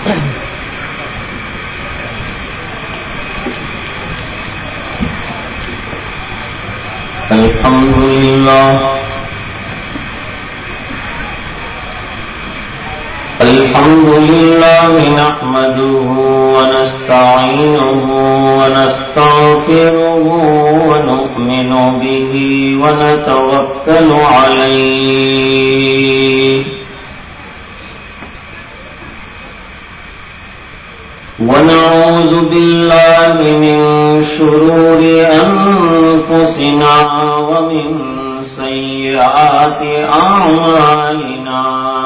الحمد لله نحمده ونستعينه ونستغفره ونؤمن به ونتوكل عليه ونعوذ بالله من شرور أنفسنا ومن سيئات أعمالنا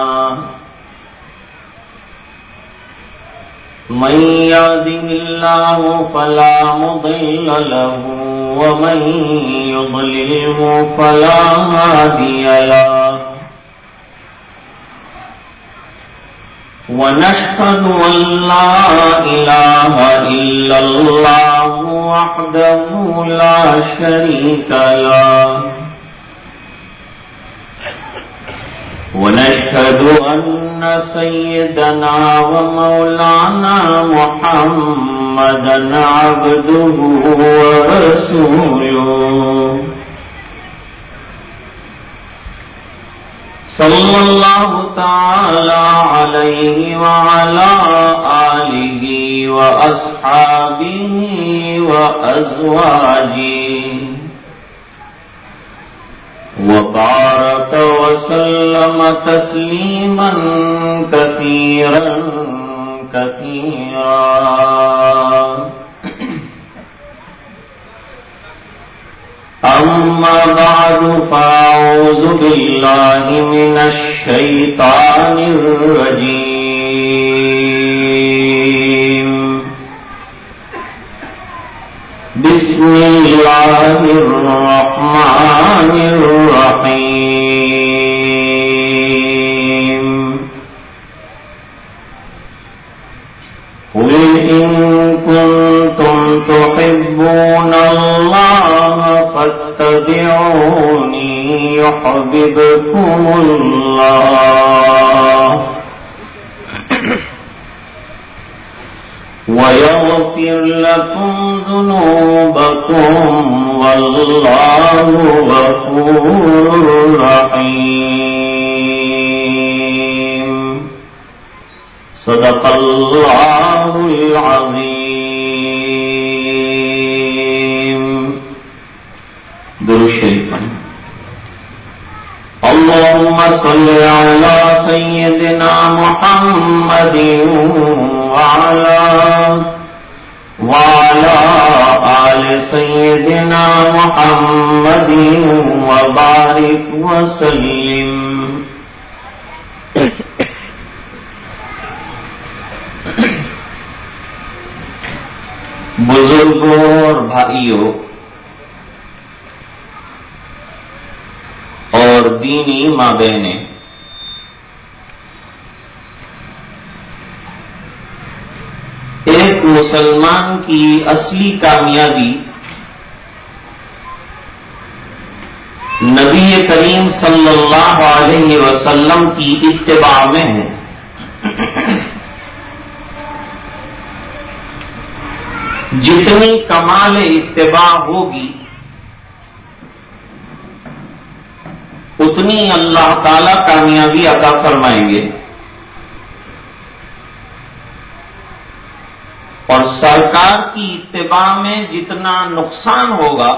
من يهده الله فلا مضل له ومن يضلله فلا هادي له ونشهد أن لا إله إلا الله وحده لا شريك له ونشهد أن سيدنا ومولانا محمدا عبده ورسوله صلى الله تعالى عليه وعلى آله وأصحابه وأزواجه وبارك وسلم تسليما كثيرا كثيرا أما بعد فأعوذ بالله من الشيطان الرجيم بسم الله الرحمن الرحيم قل إن كنتم تحبون الله فاتبعوني يحببكم الله ويغفر لكم ذنوبكم والله غفور رحيم صدق الله العظيم. درود شریف اللهم صل على سيدنا محمد وعلى آل سيدنا محمد وبارك وسلم. بزرگوں اور بھائیوں اور دینی ماں بہنیں، ایک مسلمان کی اصلی کامیابی نبی کریم صلی اللہ علیہ وسلم کی اتباع میں ہے. جتنی کمال اتباع ہوگی اتنی اللہ تعالی کامیابی عطا فرمائیں گے، اور سرکار کی اتباع میں جتنا نقصان ہوگا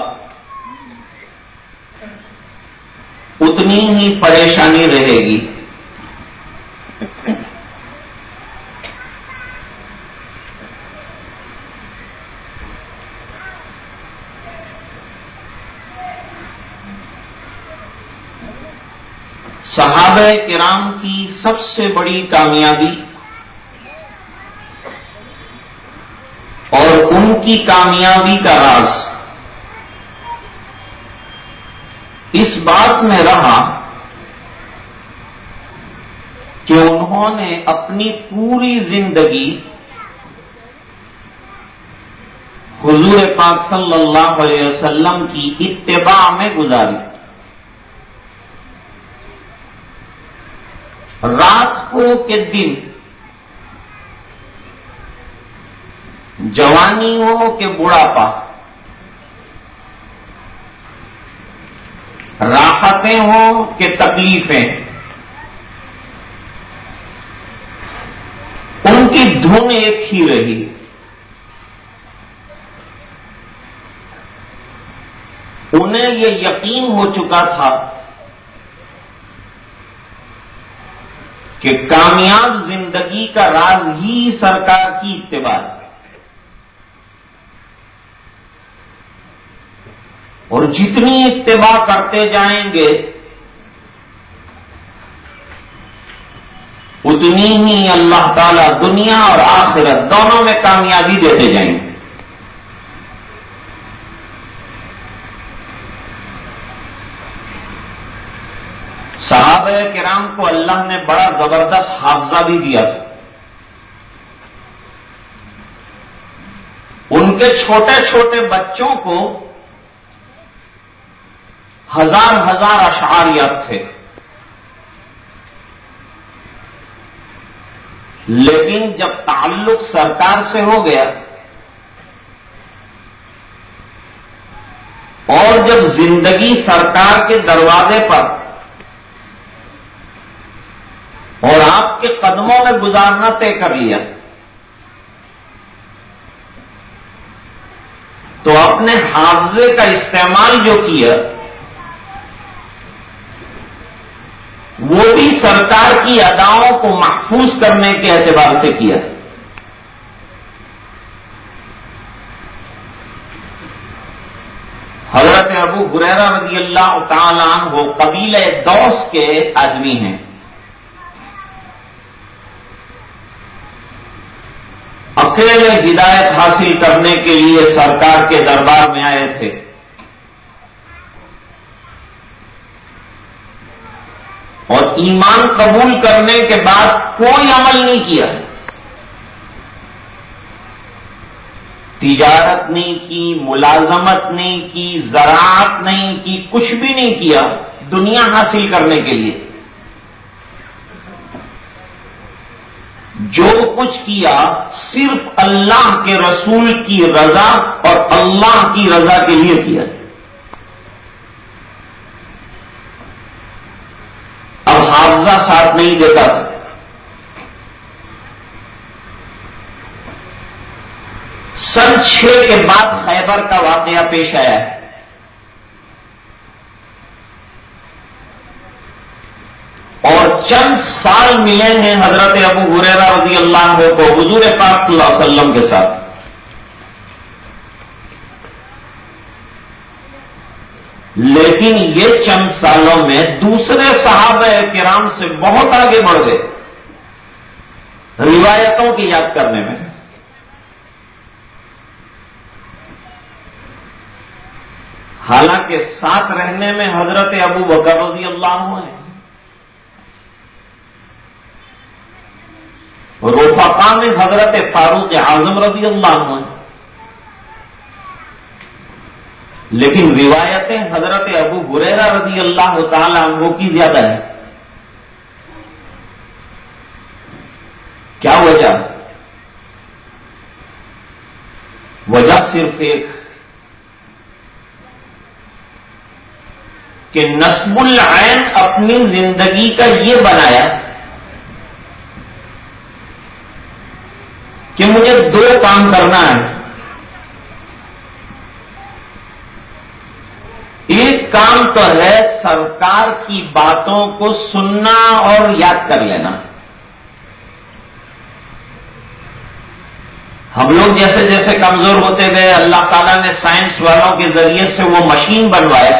اتنی ہی پریشانی رہے گی. صحابہ کرام کی سب سے بڑی کامیابی اور ان کی کامیابی کا راز اس بات میں رہا کہ انہوں نے اپنی پوری زندگی حضور پاک صلی اللہ علیہ وسلم کی اتباع میں گزاری. رات کو کہ دن جوانی ہو کہ بڑھاپا، راحتیں ہوں کہ تکلیفیں، ان کی دھن ایک ہی رہی۔ انہیں یہ یقین ہو چکا تھا کہ کامیاب زندگی کا راز ہی سرکار کی اتباع ہے، اور جتنی اتباع کرتے جائیں گے اتنی ہی اللہ تعالی دنیا اور آخرت دونوں میں کامیابی دیتے جائیں گے۔ صحابہ کرام کو اللہ نے بڑا زبردست حافظہ بھی دیا تھا۔ ان کے چھوٹے چھوٹے بچوں کو ہزار ہزار اشعار یاد تھے، لیکن جب تعلق سرکار سے ہو گیا اور جب زندگی سرکار کے دروازے پر اور آپ کے قدموں میں گزارنا طے کر لیا تو اپنے حافظے کا استعمال جو کیا وہ بھی سرکار کی اداؤں کو محفوظ کرنے کے اعتبار سے کیا۔ حضرت ابو ہریرہ رضی اللہ تعالی عنہ قبیلہ دوس کے آدمی ہیں۔ اکیلے ہدایت حاصل کرنے کے لیے سرکار کے دربار میں آئے تھے۔ اور ایمان قبول کرنے کے بعد کوئی عمل نہیں کیا، تجارت نہیں کی، ملازمت نہیں کی، زراعت نہیں کی، کچھ بھی نہیں کیا دنیا حاصل کرنے کے لیے۔ جو کچھ کیا صرف اللہ کے رسول کی رضا اور اللہ کی رضا کے لیے کیا۔ اب حافظہ ساتھ نہیں دیتا تھا۔ سن 6 کے بعد خیبر کا واقعہ پیش آیا ہے۔ اور چند سال ملے ہیں حضرت ابو ہریرہ رضی اللہ عنہ کو حضور پاک صلی اللہ علیہ وسلم کے ساتھ، لیکن یہ چند سالوں میں دوسرے صحابہ کرام سے بہت آگے بڑھ گئے روایتوں کی یاد کرنے میں۔ حالانکہ ساتھ رہنے میں حضرت ابو بکر رضی اللہ عنہ ہیں، رفقا میں حضرت فاروق اعظم رضی اللہ عنہ ہیں، لیکن روایتیں حضرت ابو ہریرہ رضی اللہ تعالی عنہ کی زیادہ ہیں۔ کیا وجہ؟ وجہ صرف ایک کہ نسب العین اپنی زندگی کا یہ بنایا کہ مجھے 2 کام کرنا ہے۔ ایک کام تو ہے سرکار کی باتوں کو سننا اور یاد کر لینا۔ ہم لوگ جیسے جیسے کمزور ہوتے گئے اللہ تعالیٰ نے سائنس والوں کے ذریعے سے وہ مشین بنوائے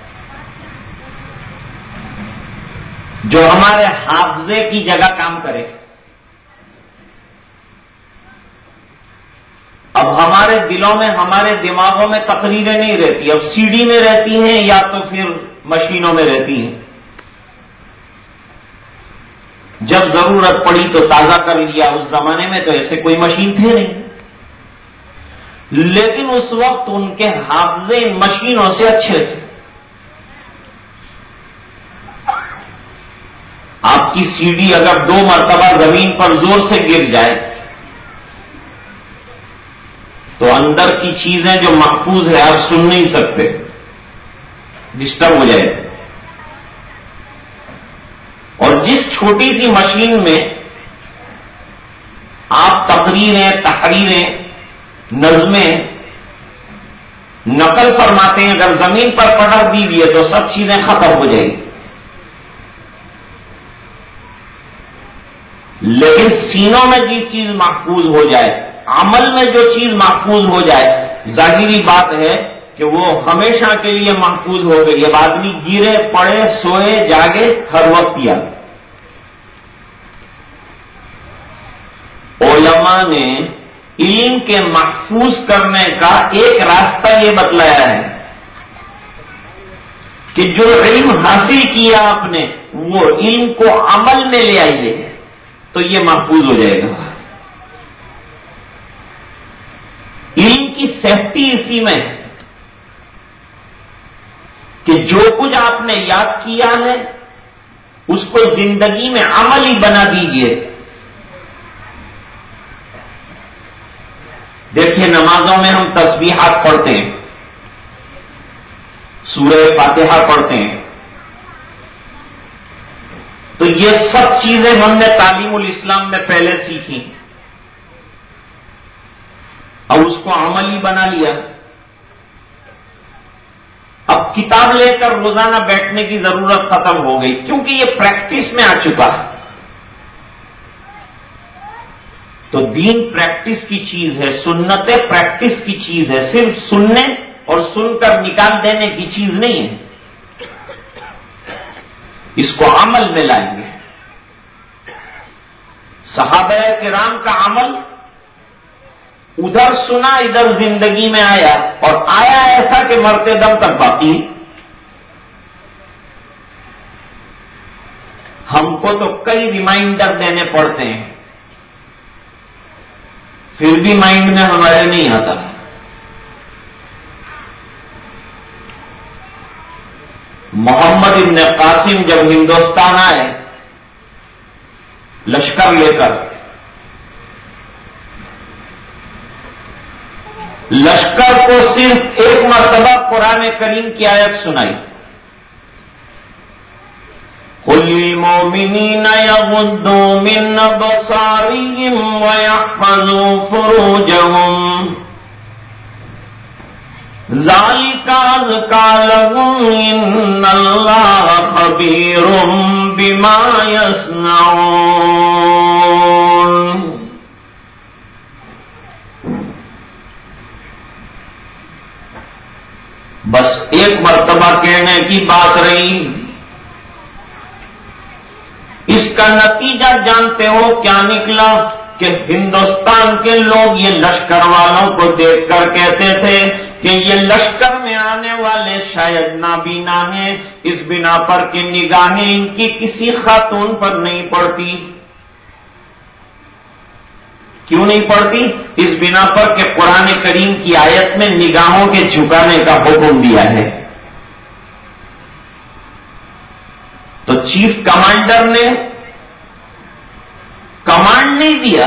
جو ہمارے حافظے کی جگہ کام کرے۔ اب ہمارے دلوں میں ہمارے دماغوں میں تقریریں نہیں رہتی، اب سی ڈی میں رہتی ہیں یا تو پھر مشینوں میں رہتی ہیں۔ جب ضرورت پڑی تو تازہ کر لیا، اس زمانے میں تو ایسے کوئی مشین تھے نہیں، لیکن اس وقت ان کے حافظے ان مشینوں سے اچھے تھے۔ آپ کی سی ڈی اگر 2 مرتبہ زمین پر زور سے گر جائے تو اندر کی چیزیں جو محفوظ ہے آپ سن نہیں سکتے، ڈسٹرب ہو جائے. اور جس چھوٹی سی مشین میں آپ تقریریں، تحریریں، نظمیں نقل فرماتے ہیں، اگر زمین پر پٹک دی ہوئی ہے تو سب چیزیں ختم ہو جائیں گی. لیکن سینوں میں جس چیز محفوظ ہو جائے، عمل میں جو چیز محفوظ ہو جائے، ظاہری بات ہے کہ وہ ہمیشہ کے لیے محفوظ ہو گئی. اب آدمی گرے پڑے سوئے جاگے ہر وقت یاد. علماء نے علم کے محفوظ کرنے کا ایک راستہ یہ بتلایا ہے کہ جو علم حاصل کیا آپ نے وہ علم کو عمل میں لے آئیے تو یہ محفوظ ہو جائے گا. علم کی سیفٹی اسی میں ہے کہ جو کچھ آپ نے یاد کیا ہے اس کو زندگی میں عملی بنا دیجیے. دیکھیے نمازوں میں ہم تسبیحات پڑھتے ہیں، سورہ فاتحہ پڑھتے ہیں، تو یہ سب چیزیں ہم نے تعلیم الاسلام میں پہلے سیکھی، اور اس کو عملی بنا لیا. اب کتاب لے کر روزانہ بیٹھنے کی ضرورت ختم ہو گئی کیونکہ یہ پریکٹس میں آ چکا ہے. تو دین پریکٹس کی چیز ہے، سنتیں پریکٹس کی چیز ہے، صرف سننے اور سن کر نکال دینے کی چیز نہیں ہے. اس کو عمل میں لائیں گے. صحابہ کرام کا عمل ادھر سنا ادھر زندگی میں آیا، اور آیا ایسا کہ مرتے دم تک باقی. ہم کو تو کئی ریمائنڈر دینے پڑتے ہیں پھر بھی مائنڈ میں ہمارے نہیں آتا. محمد ابن قاسم جب ہندوستان آئے لشکر لے کر، لشکر کو صرف ایک مرتبہ قرآن کریم کی آیت سنائی، قُلْ لِلْمُؤْمِنِينَ يَغُضُّوا مِنْ أَبْصَارِهِمْ وَيَحْفَظُوا فُرُوجَهُمْ ذَلِكَ أَزْكَىٰ لَهُمْ إِنَّ اللَّهَ خَبِيرٌ بِمَا يَصْنَعُونَ. بس ایک مرتبہ کہنے کی بات رہی. اس کا نتیجہ جانتے ہو کیا نکلا کہ ہندوستان کے لوگ یہ لشکر والوں کو دیکھ کر کہتے تھے کہ یہ لشکر میں آنے والے شاید نابینا ہیں، اس بنا پر کہ نگاہیں ان کی کسی خاتون پر نہیں پڑتی. کیوں نہیں پڑتی؟ اس بنا پر کہ قرآن کریم کی آیت میں نگاہوں کے جھکانے کا حکم دیا ہے. تو چیف کمانڈر نے کمانڈ نہیں دیا،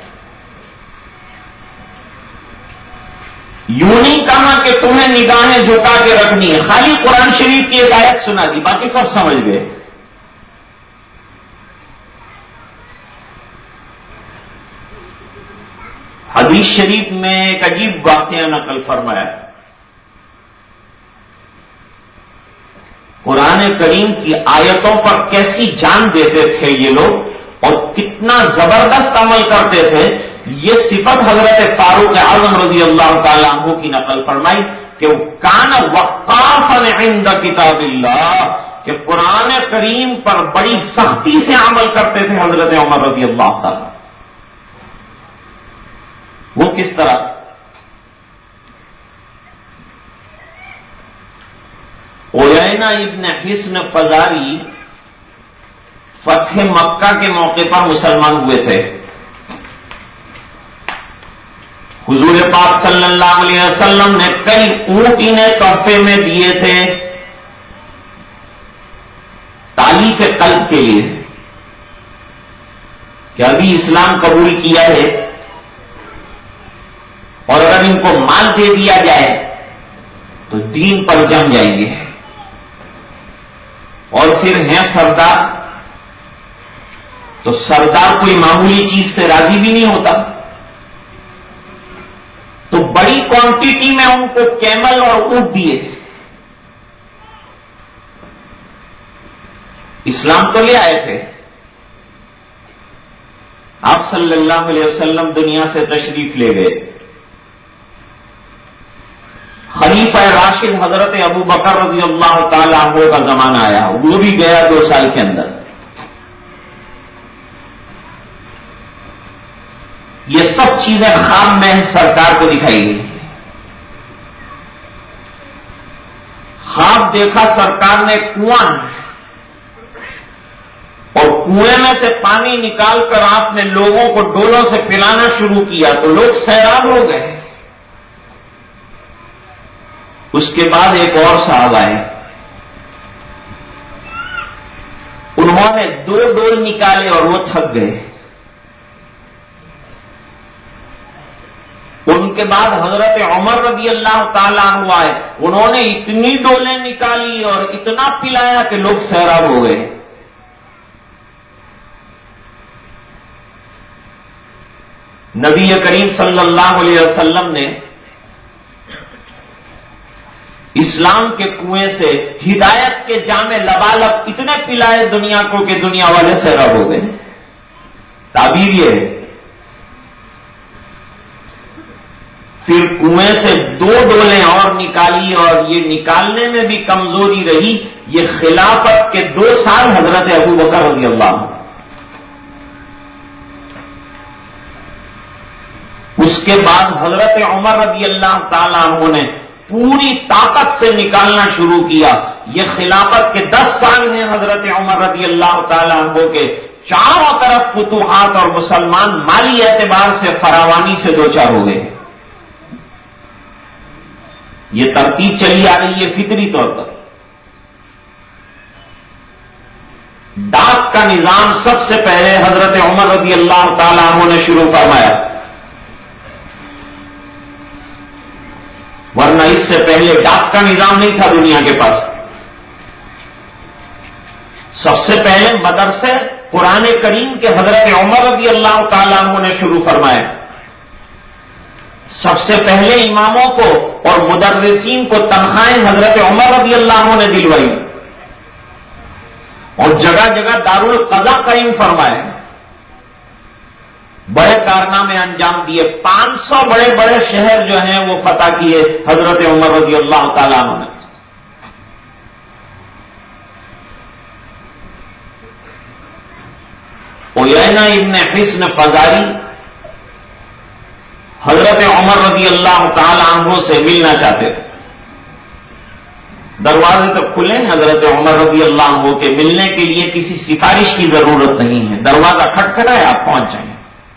یوں نہیں کہا کہ تمہیں نگاہیں جھکا کے رکھنی ہے، خالی قرآن شریف کی ایک آیت سنا دی، باقی سب سمجھ گئے. حدیث شریف میں ایک عجیب واقعہ نقل فرمایا. قرآن کریم کی آیتوں پر کیسی جان دیتے تھے یہ لوگ اور کتنا زبردست عمل کرتے تھے. یہ صفت حضرت فاروق اعظم رضی اللہ تعالیٰ عنہ کی نقل فرمائی کہ وہ کان وقافا عند کتاب اللہ، کہ قرآن کریم پر بڑی سختی سے عمل کرتے تھے حضرت عمر رضی اللہ تعالیٰ. وہ کس طرح؟ عیینہ ابن حصن فزاری فتح مکہ کے موقع پر مسلمان ہوئے تھے. حضور پاک صلی اللہ علیہ وسلم نے کئی اونٹ انہیں تحفے میں دیے تھے تعلیف قلب کے لیے کہ ابھی اسلام قبول کیا ہے اور اگر ان کو مال دے دیا جائے تو دین پر جم جائیں گے. اور پھر ہیں سردار، تو سردار کوئی معمولی چیز سے راضی بھی نہیں ہوتا، تو بڑی کوانٹٹی میں ان کو کیمل اور اونٹ دیے. اسلام تو لے آئے تھے. آپ صلی اللہ علیہ وسلم دنیا سے تشریف لے گئے. خلیفہ راشد حضرت ابو بکر رضی اللہ تعالی عنہ کا زمانہ آیا، وہ بھی گیا 2 سال کے اندر. یہ سب چیزیں خواب میں سرکار کو دکھائی گئی. خواب دیکھا سرکار نے کنواں، اور کنویں میں سے پانی نکال کر آپ نے لوگوں کو ڈولوں سے پلانا شروع کیا تو لوگ سیراب ہو گئے. اس کے بعد ایک اور صاحب آئے، انہوں نے 2 ڈول نکالے اور وہ تھک گئے. ان کے بعد حضرت عمر رضی اللہ تعالیٰ عنہ آئے، انہوں نے اتنی ڈولیں نکالی اور اتنا پلایا کہ لوگ سیراب ہو گئے. نبی کریم صلی اللہ علیہ وسلم نے اسلام کے کنویں سے ہدایت کے جامع لبالب اتنے پلائے دنیا کو کہ دنیا والے سیراب ہو گئے. تعبیر یہ ہے. پھر کنویں سے 2 ڈولیں اور نکالی، اور یہ نکالنے میں بھی کمزوری رہی. یہ خلافت کے 2 سال حضرت ابو بکر رضی اللہ عنہ. اس کے بعد حضرت عمر رضی اللہ تعالیٰ عنہ نے پوری طاقت سے نکالنا شروع کیا. یہ خلافت کے 10 سال ہیں حضرت عمر رضی اللہ تعالیٰ عنہ کے. چاروں طرف فتوحات اور مسلمان مالی اعتبار سے فراوانی سے دوچار ہو گئے. یہ ترتیب چلی آ رہی ہے فطری طور پر. ڈاک کا نظام سب سے پہلے حضرت عمر رضی اللہ تعالیٰ عنہ نے شروع فرمایا، ورنہ اس سے پہلے ڈاک کا نظام نہیں تھا دنیا کے پاس. سب سے پہلے مدرسے قرآن کریم کے حضرت عمر رضی اللہ تعالیٰ عنہ نے شروع فرمائے. سب سے پہلے اماموں کو اور مدرسین کو تنخواہیں حضرت عمر رضی اللہ عنہ نے دلوائی، اور جگہ جگہ دارالقضا قائم فرمائے. بڑے کارنامے انجام دیے. 500 بڑے بڑے شہر جو ہیں وہ فتح کیے حضرت عمر رضی اللہ تعالیٰ عنہ نے. عیینہ ابن حصن فزاری حضرت عمر رضی اللہ تعالیٰ عنہ سے ملنا چاہتے تھے. دروازے تو کھلے ہیں حضرت عمر رضی اللہ عنہ کے. ملنے کے لیے کسی سفارش کی ضرورت نہیں ہے. دروازہ کھٹکھٹا ہے، آپ پہنچ جائیں.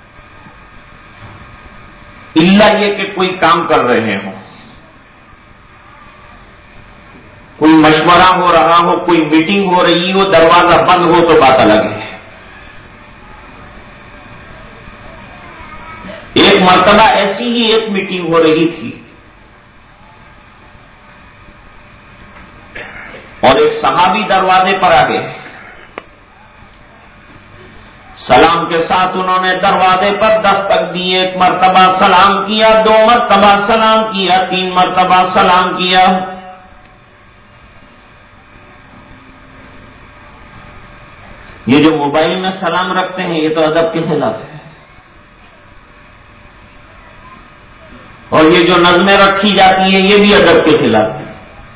اللہ یہ کہ کوئی کام کر رہے ہوں، کوئی مشورہ ہو رہا ہو، کوئی میٹنگ ہو رہی ہو، دروازہ بند ہو تو بات الگ ہے. ایک مرتبہ ایسی ہی ایک میٹنگ ہو رہی تھی، اور ایک صحابی دروازے پر آ گئے. سلام کے ساتھ انہوں نے دروازے پر دستک دی. 1 مرتبہ سلام کیا، 2 مرتبہ سلام کیا، 3 مرتبہ سلام کیا. یہ جو موبائل میں سلام رکھتے ہیں یہ تو ادب کے خلاف ہے. اور یہ جو نظمیں رکھی جاتی ہیں یہ بھی ادب کے خلاف ہے.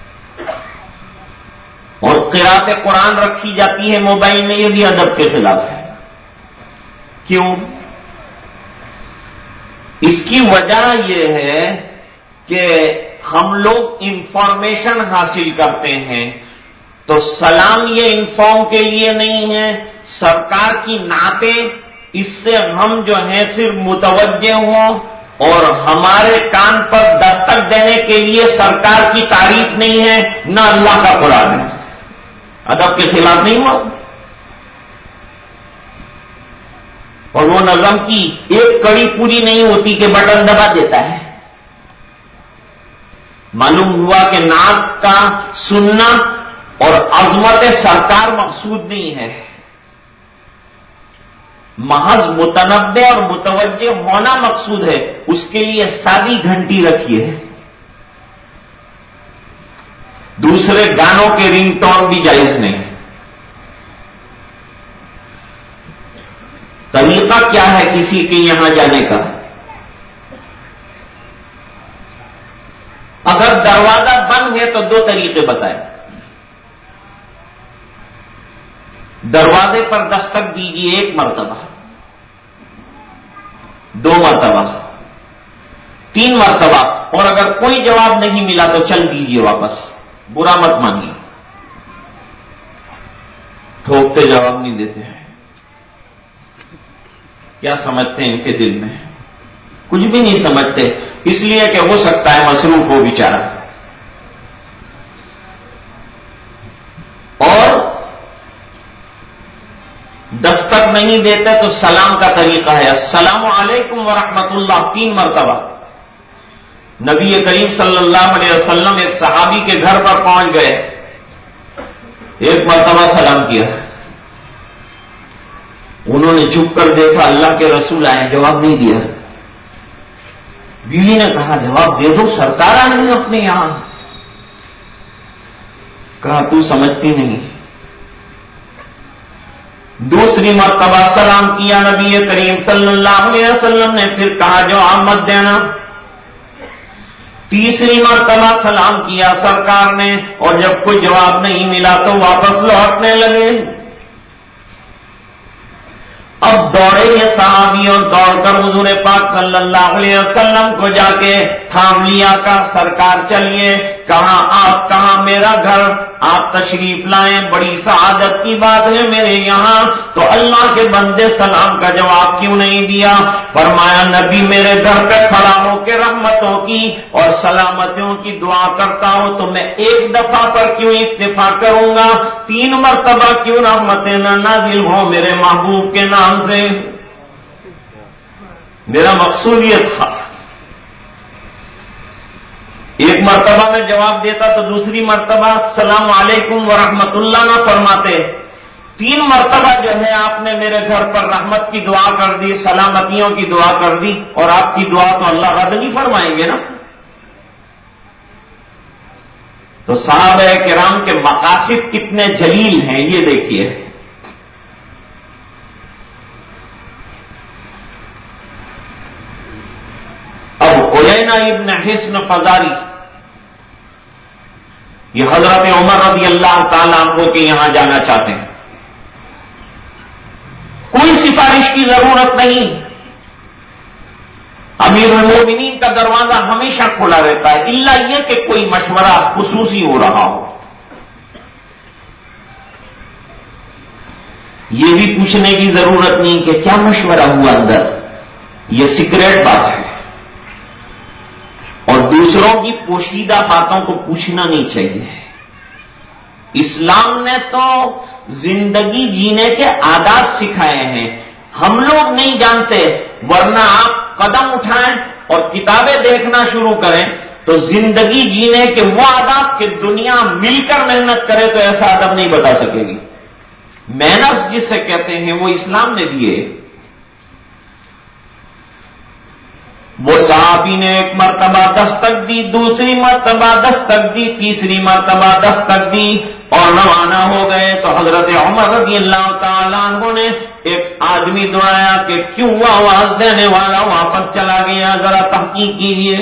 اور قرات قرآن رکھی جاتی ہے موبائل میں، یہ بھی ادب کے خلاف ہے. کیوں؟ اس کی وجہ یہ ہے کہ ہم لوگ انفارمیشن حاصل کرتے ہیں، تو سلام یہ انفارم کے لیے نہیں ہے. سرکار کی نعتیں اس سے ہم جو ہیں صرف متوجہ ہوں، اور ہمارے کان پر دستک دینے کے لیے سرکار کی تعریف نہیں ہے، نہ اللہ کا قرآن ہے. ادب کے خلاف نہیں ہوا. اور وہ نظم کی ایک کڑی پوری نہیں ہوتی کہ بٹن دبا دیتا ہے. معلوم ہوا کہ نعت کا سننا اور عظمت سرکار مقصود نہیں ہے، محض متنبع اور متوجہ ہونا مقصود ہے. اس کے لیے سادی گھنٹی رکھیے، دوسرے گانوں کے رنگ ٹون بھی جائز نہیں. طریقہ کیا ہے کسی کے یہاں جانے کا؟ اگر دروازہ بند ہے تو دو طریقے بتائیں. دروازے پر دستک دیجیے 1 مرتبہ، 2 مرتبہ، 3 مرتبہ، اور اگر کوئی جواب نہیں ملا تو چل دیجیے واپس. برا مت مانیے، ٹھوکتے جواب نہیں دیتے ہیں. کیا سمجھتے ہیں ان کے دل میں؟ کچھ بھی نہیں سمجھتے، اس لیے کہ ہو سکتا ہے مصروف ہو بیچارہ. اور دستک نہیں دیتے تو سلام کا طریقہ ہے، السلام علیکم ورحمۃ اللہ 3 مرتبہ. نبی کریم صلی اللہ علیہ وسلم ایک صحابی کے گھر پر پہنچ گئے، 1 مرتبہ سلام کیا. انہوں نے چپ کر دیکھا، اللہ کے رسول آئے، جواب نہیں دیا. بیوی نے کہا جواب دے دو، سرکار آئے ہیں اپنے یہاں. کہا تو سمجھتی نہیں. دوسری مرتبہ سلام کیا نبی کریم صلی اللہ علیہ وسلم نے، پھر کہا جواب مت دینا. تیسری مرتبہ سلام کیا سرکار نے، اور جب کوئی جواب نہیں ملا تو واپس لوٹنے لگے. اب دوڑے یہ صحابی اور دوڑ کر حضور پاک صلی اللہ علیہ وسلم کو جا کے تھام لیا. کا سرکار چلیے، کہاں آپ، کہاں میرا گھر، آپ تشریف لائیں، بڑی سعادت کی بات ہے میرے یہاں. تو اللہ کے بندے سلام کا جواب کیوں نہیں دیا؟ فرمایا نبی میرے گھر پہ کھڑا ہو کے رحمتوں کی اور سلامتیوں کی دعا کرتا ہوں تو میں 1 دفعہ پر کیوں اکتفا کروں گا؟ 3 مرتبہ کیوں رحمتیں نہ نازل ہوں میرے محبوب کے نام سے؟ میرا مقصود یہ تھا. 1 مرتبہ میں جواب دیتا تو دوسری مرتبہ السلام علیکم ورحمۃ اللہ نہ فرماتے. 3 مرتبہ جو ہے آپ نے میرے گھر پر رحمت کی دعا کر دی، سلامتیوں کی دعا کر دی، اور آپ کی دعا تو اللہ رد نہیں فرمائیں گے نا. تو صحابہ کرام کے مقاصد کتنے جلیل ہیں یہ دیکھیے. اب عیینہ ابن حصن فزاری یہ حضرت عمر رضی اللہ تعالیٰ عنہ کے یہاں جانا چاہتے ہیں. کوئی سفارش کی ضرورت نہیں، امیر المومنین کا دروازہ ہمیشہ کھلا رہتا ہے، الا یہ کہ کوئی مشورہ خصوصی ہو رہا ہو. یہ بھی پوچھنے کی ضرورت نہیں کہ کیا مشورہ ہوا اندر، یہ سیکریٹ بات ہے. اور دوسروں کی پوشیدہ باتوں کو پوچھنا نہیں چاہیے. اسلام نے تو زندگی جینے کے آداب سکھائے ہیں، ہم لوگ نہیں جانتے. ورنہ آپ قدم اٹھائیں اور کتابیں دیکھنا شروع کریں تو زندگی جینے کے وہ آداب کہ دنیا مل کر محنت کرے تو ایسا ادب نہیں بتا سکے گی. محنت جسے کہتے ہیں وہ اسلام نے دیے. وہ صحابی نے 1 مرتبہ دستک دی، دوسری مرتبہ دستک دی، تیسری مرتبہ دستک دی اور روانہ ہو گئے. تو حضرت عمر رضی اللہ تعالیٰ عنہ نے ایک آدمی دعایا کہ کیوں وہ آواز دینے والا واپس چلا گیا، ذرا تحقیق کیجیے.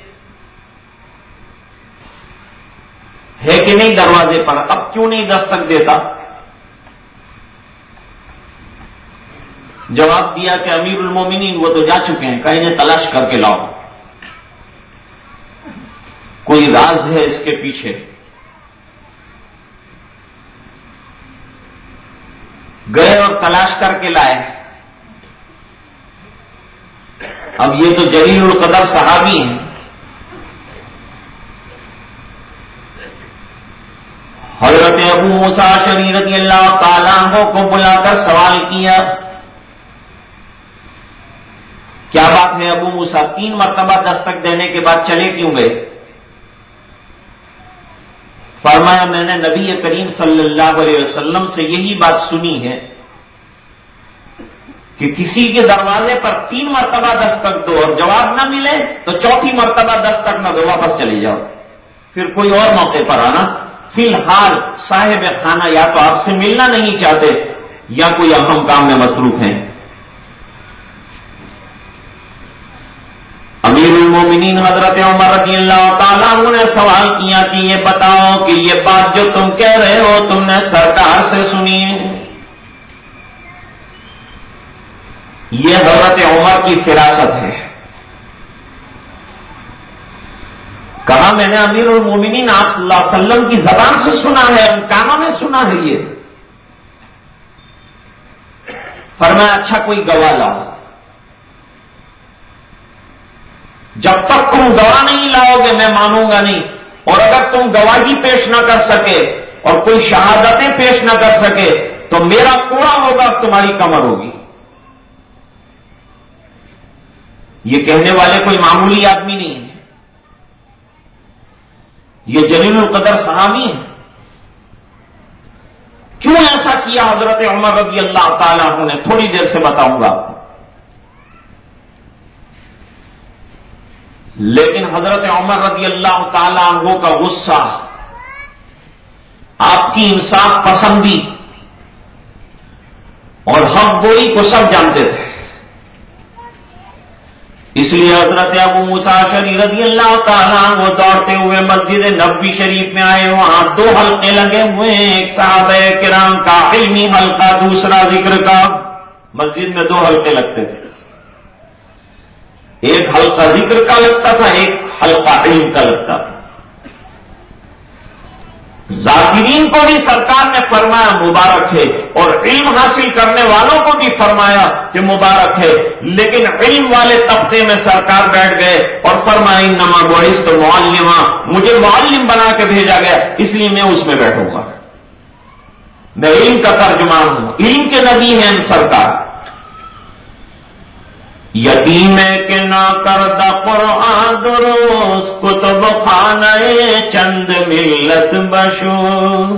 ہے کہ نہیں دروازے پر، اب کیوں نہیں دستک دیتا؟ جواب دیا کہ امیر المومنین وہ تو جا چکے ہیں، کہیں انہیں تلاش کر کے لاؤ، کوئی راز ہے اس کے پیچھے. گئے اور تلاش کر کے لائے. اب یہ تو جلیل القدر صحابی ہیں. حضرت ابو موسیٰ اشعری رضی اللہ تعالیٰ عنہ کو بلا کر سوال کیا، کیا بات ہے ابو موسیٰ، 3 مرتبہ دستک دینے کے بعد چلے کیوں گئے؟ فرمایا میں نے نبی کریم صلی اللہ علیہ وسلم سے یہی بات سنی ہے کہ کسی کے دروازے پر 3 مرتبہ دستک دو اور جواب نہ ملے تو 4تھی مرتبہ دستک نہ دو، واپس چلی جاؤ، پھر کوئی اور موقع پر آنا۔ فی الحال صاحب خانہ یا تو آپ سے ملنا نہیں چاہتے یا کوئی اہم کام میں مصروف ہیں۔ امیر المومنین حضرت عمر رضی اللہ تعالیٰ عنہ نے سوال کیا کہ یہ بتاؤ کہ یہ بات جو تم کہہ رہے ہو تم نے سرکار سے سنی ہے؟ یہ حضرت عمر کی فراست ہے۔ کہا میں نے امیر المومنین آپ صلی اللہ علیہ وسلم کی زبان سے سنا ہے، ان کانوں میں سنا ہے یہ۔ فرمایا اچھا کوئی گواہ لاؤ۔ جب تک تم گواہ نہیں لاؤ گے میں مانوں گا نہیں، اور اگر تم گواہی پیش نہ کر سکے اور کوئی شہادتیں پیش نہ کر سکے تو میرا کوڑا ہوگا، تمہاری کمر ہوگی۔ یہ کہنے والے کوئی معمولی آدمی نہیں ہے، یہ جلیل القدر صحابی ہیں۔ کیوں ایسا کیا حضرت عمر رضی اللہ تعالیٰ عنہ نے؟ تھوڑی دیر سے بتاؤں گا آپ کو، لیکن حضرت عمر رضی اللہ تعالیٰ عنہ کا غصہ، آپ کی انصاف پسندی اور حق گوئی کو سب جانتے تھے، اس لیے حضرت ابو موسیٰ اشعری رضی اللہ تعالیٰ وہ دوڑتے ہوئے مسجد نبوی شریف میں آئے۔ وہاں 2 حلقے لگے ہوئے ہیں، ایک صحابہ کرام کا علمی حلقہ، دوسرا ذکر کا۔ مسجد میں 2 حلقے لگتے تھے، ایک حلقہ ذکر کا لگتا تھا، ایک حلقہ علم کا لگتا تھا۔ ذاکرین کو بھی سرکار نے فرمایا مبارک ہے، اور علم حاصل کرنے والوں کو بھی فرمایا کہ مبارک ہے، لیکن علم والے طبقے میں سرکار بیٹھ گئے اور فرمایا انما بعثت معلما، مجھے معلم بنا کے بھیجا گیا، اس لیے میں اس میں بیٹھوں گا، میں علم کا ترجمان ہوں، علم کے نبی ہیں سرکار۔ یتیم کے نہ کردہ قرآن دروس، کتب خانہ چند ملت بشوس۔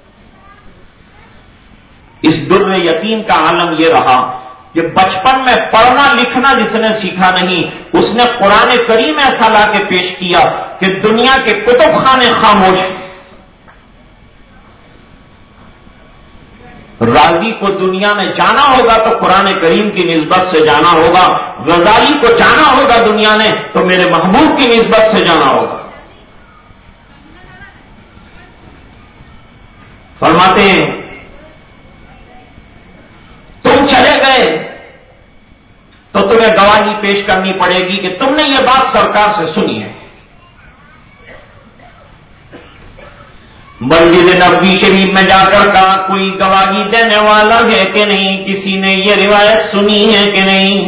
اس در یتیم کا عالم یہ رہا کہ بچپن میں پڑھنا لکھنا جس نے سیکھا نہیں، اس نے قرآن کریم ایسا لا کے پیش کیا کہ دنیا کے کتب خانے خاموش۔ راضی کو دنیا میں جانا ہوگا تو قرآن کریم کی نسبت سے جانا ہوگا، غزالی کو جانا ہوگا دنیا نے تو میرے محبوب کی نسبت سے جانا ہوگا۔ فرماتے ہیں تم چلے گئے تو تمہیں گواہی پیش کرنی پڑے گی کہ تم نے یہ بات سرکار سے سنی ہے۔ مسجد نبوی شریف میں جا کر کہا کوئی گواہی دینے والا ہے کہ نہیں، کسی نے یہ روایت سنی ہے کہ نہیں؟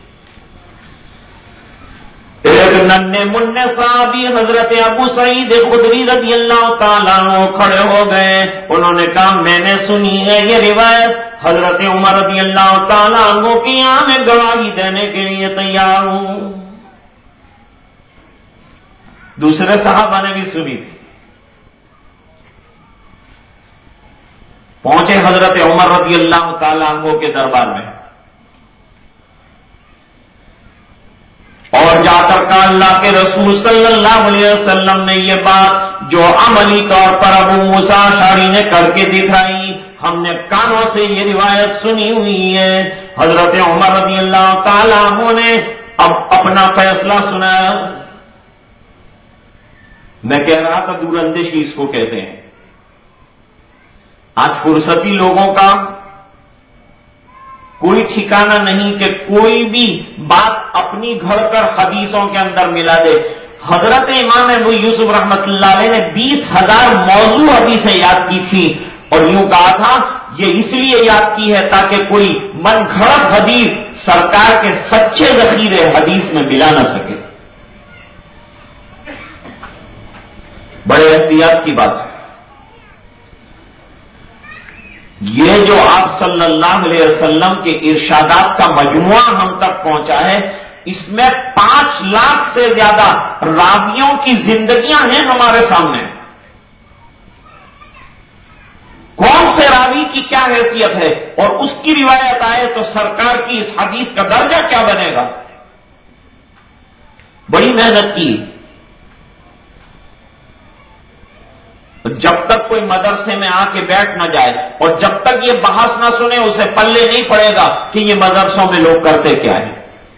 ایک ننھے منھے صحابی حضرت ابو سعید خدری رضی اللہ تعالیٰ عنہ کھڑے ہو گئے، انہوں نے کہا میں نے سنی ہے یہ روایت، حضرت عمر رضی اللہ تعالیٰ عنہ کی یہاں میں گواہی دینے کے لیے تیار ہوں۔ دوسرے صحابہ نے بھی سنی تھی، پہنچے حضرت عمر رضی اللہ تعالیٰ عنہ کے دربار میں اور جا کر کہا اللہ کے رسول صلی اللہ علیہ وسلم نے یہ بات جو عملی طور پر ابو موسیٰ اشعری نے کر کے دکھائی، ہم نے کانوں سے یہ روایت سنی ہوئی ہے۔ حضرت عمر رضی اللہ تعالیٰ عنہ نے اب اپنا فیصلہ سنایا۔ میں کہہ رہا تھا دور اندیشی اس کو کہتے ہیں۔ آج فرصتی لوگوں کا کوئی ٹھکانہ نہیں کہ کوئی بھی بات اپنی گھڑ کر حدیثوں کے اندر ملا دے۔ حضرت امام ابو یوسف رحمۃ اللہ علیہ نے 20,000 موضوع حدیثیں یاد کی تھی اور یوں کہا تھا یہ اس لیے یاد کی ہے تاکہ کوئی من گھڑت حدیث سرکار کے سچے ذخیرے حدیث میں ملا نہ سکے۔ بڑے احتیاط کی بات ہے۔ یہ جو آپ صلی اللہ علیہ وسلم کے ارشادات کا مجموعہ ہم تک پہنچا ہے، اس میں 5 لاکھ سے زیادہ راویوں کی زندگیاں ہیں ہمارے سامنے۔ کون سے راوی کی کیا حیثیت ہے اور اس کی روایت آئے تو سرکار کی اس حدیث کا درجہ کیا بنے گا. بڑی محنت کی. جب تک کوئی مدرسے میں آ کے بیٹھ نہ جائے اور جب تک یہ بحث نہ سنے اسے پلے نہیں پڑے گا کہ یہ مدرسوں میں لوگ کرتے کیا ہیں.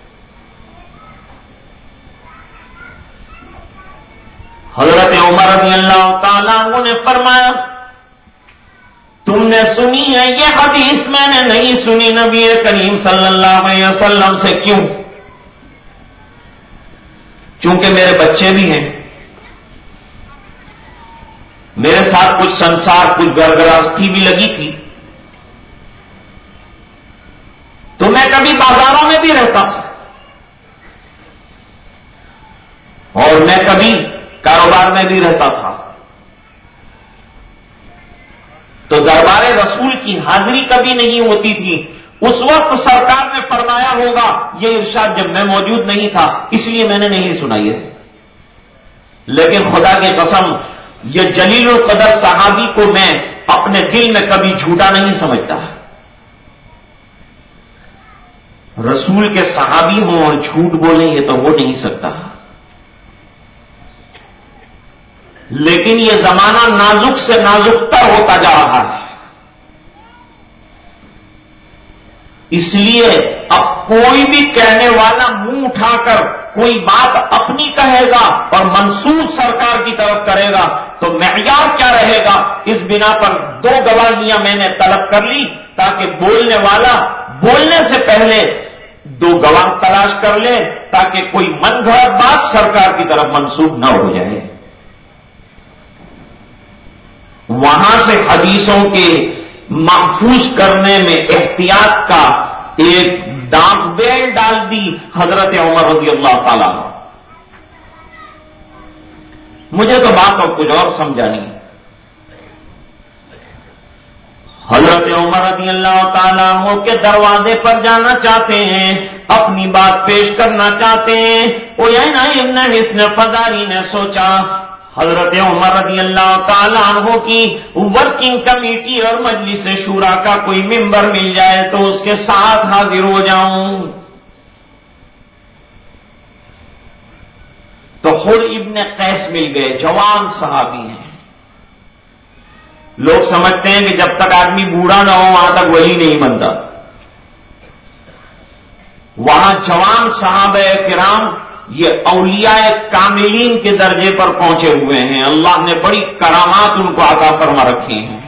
حضرت عمر رضی اللہ تعالیٰ عنہ نے فرمایا تم نے سنی ہے یہ حدیث میں نے نہیں سنی نبی کریم صلی اللہ علیہ وسلم سے. کیوں؟ چونکہ میرے بچے بھی ہیں, میرے ساتھ کچھ سنسار کچھ گرگراستی بھی لگی تھی, تو میں کبھی بازاروں میں بھی رہتا تھا اور میں کبھی کاروبار میں بھی رہتا تھا. تو دربار رسول کی حاضری کبھی نہیں ہوتی تھی. اس وقت سرکار نے فرمایا ہوگا یہ ارشاد جب میں موجود نہیں تھا اس لیے میں نے نہیں سنائی ہے. لیکن خدا کی قسم یہ جلیل القدر صحابی کو میں اپنے دل میں کبھی جھوٹا نہیں سمجھتا. رسول کے صحابی ہوں اور جھوٹ بولیں یہ تو ہو نہیں سکتا. لیکن یہ زمانہ نازک سے نازک تر ہوتا جا رہا ہے, اس لیے اب کوئی بھی کہنے والا منہ اٹھا کر کوئی بات اپنی کہے گا اور منسوب سرکار کی طرف کرے گا تو معیار کیا رہے گا. اس بنا پر 2 گواہیاں میں نے طلب کر لی تاکہ بولنے والا بولنے سے پہلے 2 گواہ تلاش کر لے تاکہ کوئی من گھڑت بات سرکار کی طرف منسوب نہ ہو جائے. وہاں سے حدیثوں کے محفوظ کرنے میں احتیاط کا ایک داغ بیل ڈال دی حضرت عمر رضی اللہ تعالیٰ. مجھے تو بات اور کچھ اور سمجھا نہیں. حضرت عمر رضی اللہ تعالیٰ عنہ کے دروازے پر جانا چاہتے ہیں, اپنی بات پیش کرنا چاہتے ہیں. عیینہ ابن حصن فزاری نے سوچا حضرت عمر رضی اللہ تعالیٰ عنہ کی ورکنگ کمیٹی اور مجلس شورا کا کوئی ممبر مل جائے تو اس کے ساتھ حاضر ہو جاؤں. تو خود ابن قیس مل گئے, جوان صحابی ہیں. لوگ سمجھتے ہیں کہ جب تک آدمی بوڑھا نہ ہو وہاں تک ولی نہیں بنتا. وہاں جوان صحابہ کرام یہ اولیاء کاملین کے درجے پر پہنچے ہوئے ہیں. اللہ نے بڑی کرامات ان کو عطا فرما رکھی ہیں.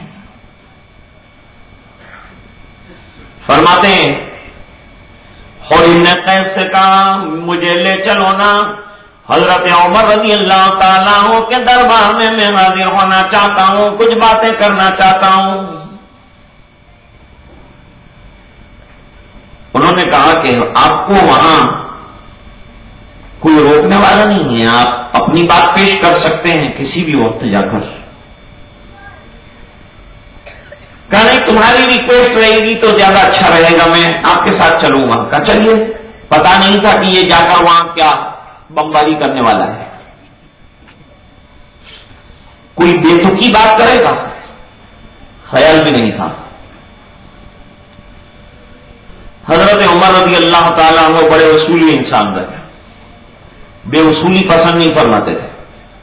فرماتے ہیں اور ابن قیس سے کہا مجھے لے چلو نا, حضرت عمر رضی اللہ تعالیٰ عنہ کے دربار میں حاضر ہونا چاہتا ہوں, کچھ باتیں کرنا چاہتا ہوں. انہوں نے کہا کہ آپ کو وہاں کوئی روکنے والا نہیں ہے, آپ اپنی بات پیش کر سکتے ہیں کسی بھی وقت جا کر. کہا نہیں تمہاری ریکویسٹ رہے گی تو زیادہ اچھا رہے گا, میں آپ کے ساتھ چلوں گا. کہا چلیے. پتا نہیں تھا کہ یہ جا کر وہاں کیا بمباری کرنے والا ہے. کوئی بے تکی بات کرے گا خیال بھی نہیں تھا. حضرت عمر رضی اللہ تعالیٰ عنہ بڑے اصولی انسان رہے, بے اصولی پسند نہیں فرماتے تھے.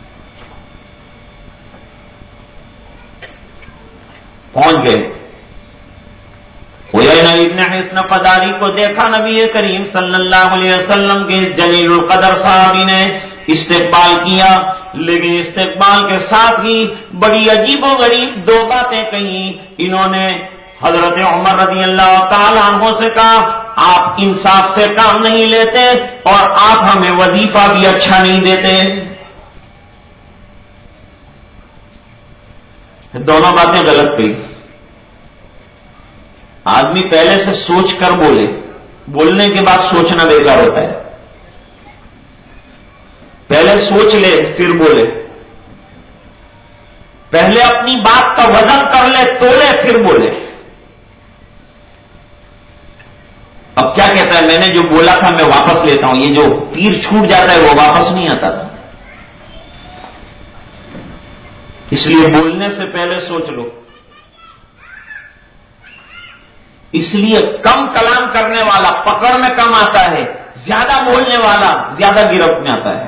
پہنچ گئے. عیینہ ابن حصن فزاری کو دیکھا نبی کریم صلی اللہ علیہ وسلم کے جلیل القدر صحابی نے استقبال کیا, لیکن استقبال کے ساتھ ہی بڑی عجیب و غریب 2 باتیں کہیں. انہوں نے حضرت عمر رضی اللہ تعالیٰ عنہ سے کہا آپ انصاف سے کام نہیں لیتے اور آپ ہمیں وظیفہ بھی اچھا نہیں دیتے. دونوں باتیں غلط کہی. آدمی پہلے سے سوچ کر بولے, بولنے کے بعد سوچنا بیکار ہوتا ہے. پہلے سوچ لے پھر بولے, پہلے اپنی بات کا وزن کر لے تولے پھر بولے. اب کیا کہتا ہے میں نے جو بولا تھا میں واپس لیتا ہوں, یہ جو تیر چھوٹ جاتا ہے وہ واپس نہیں آتا تھا. اس لیے بولنے سے پہلے سوچ لو. اس لیے کم کلام کرنے والا پکڑ میں کم آتا ہے، زیادہ بولنے والا زیادہ گرفت میں آتا ہے۔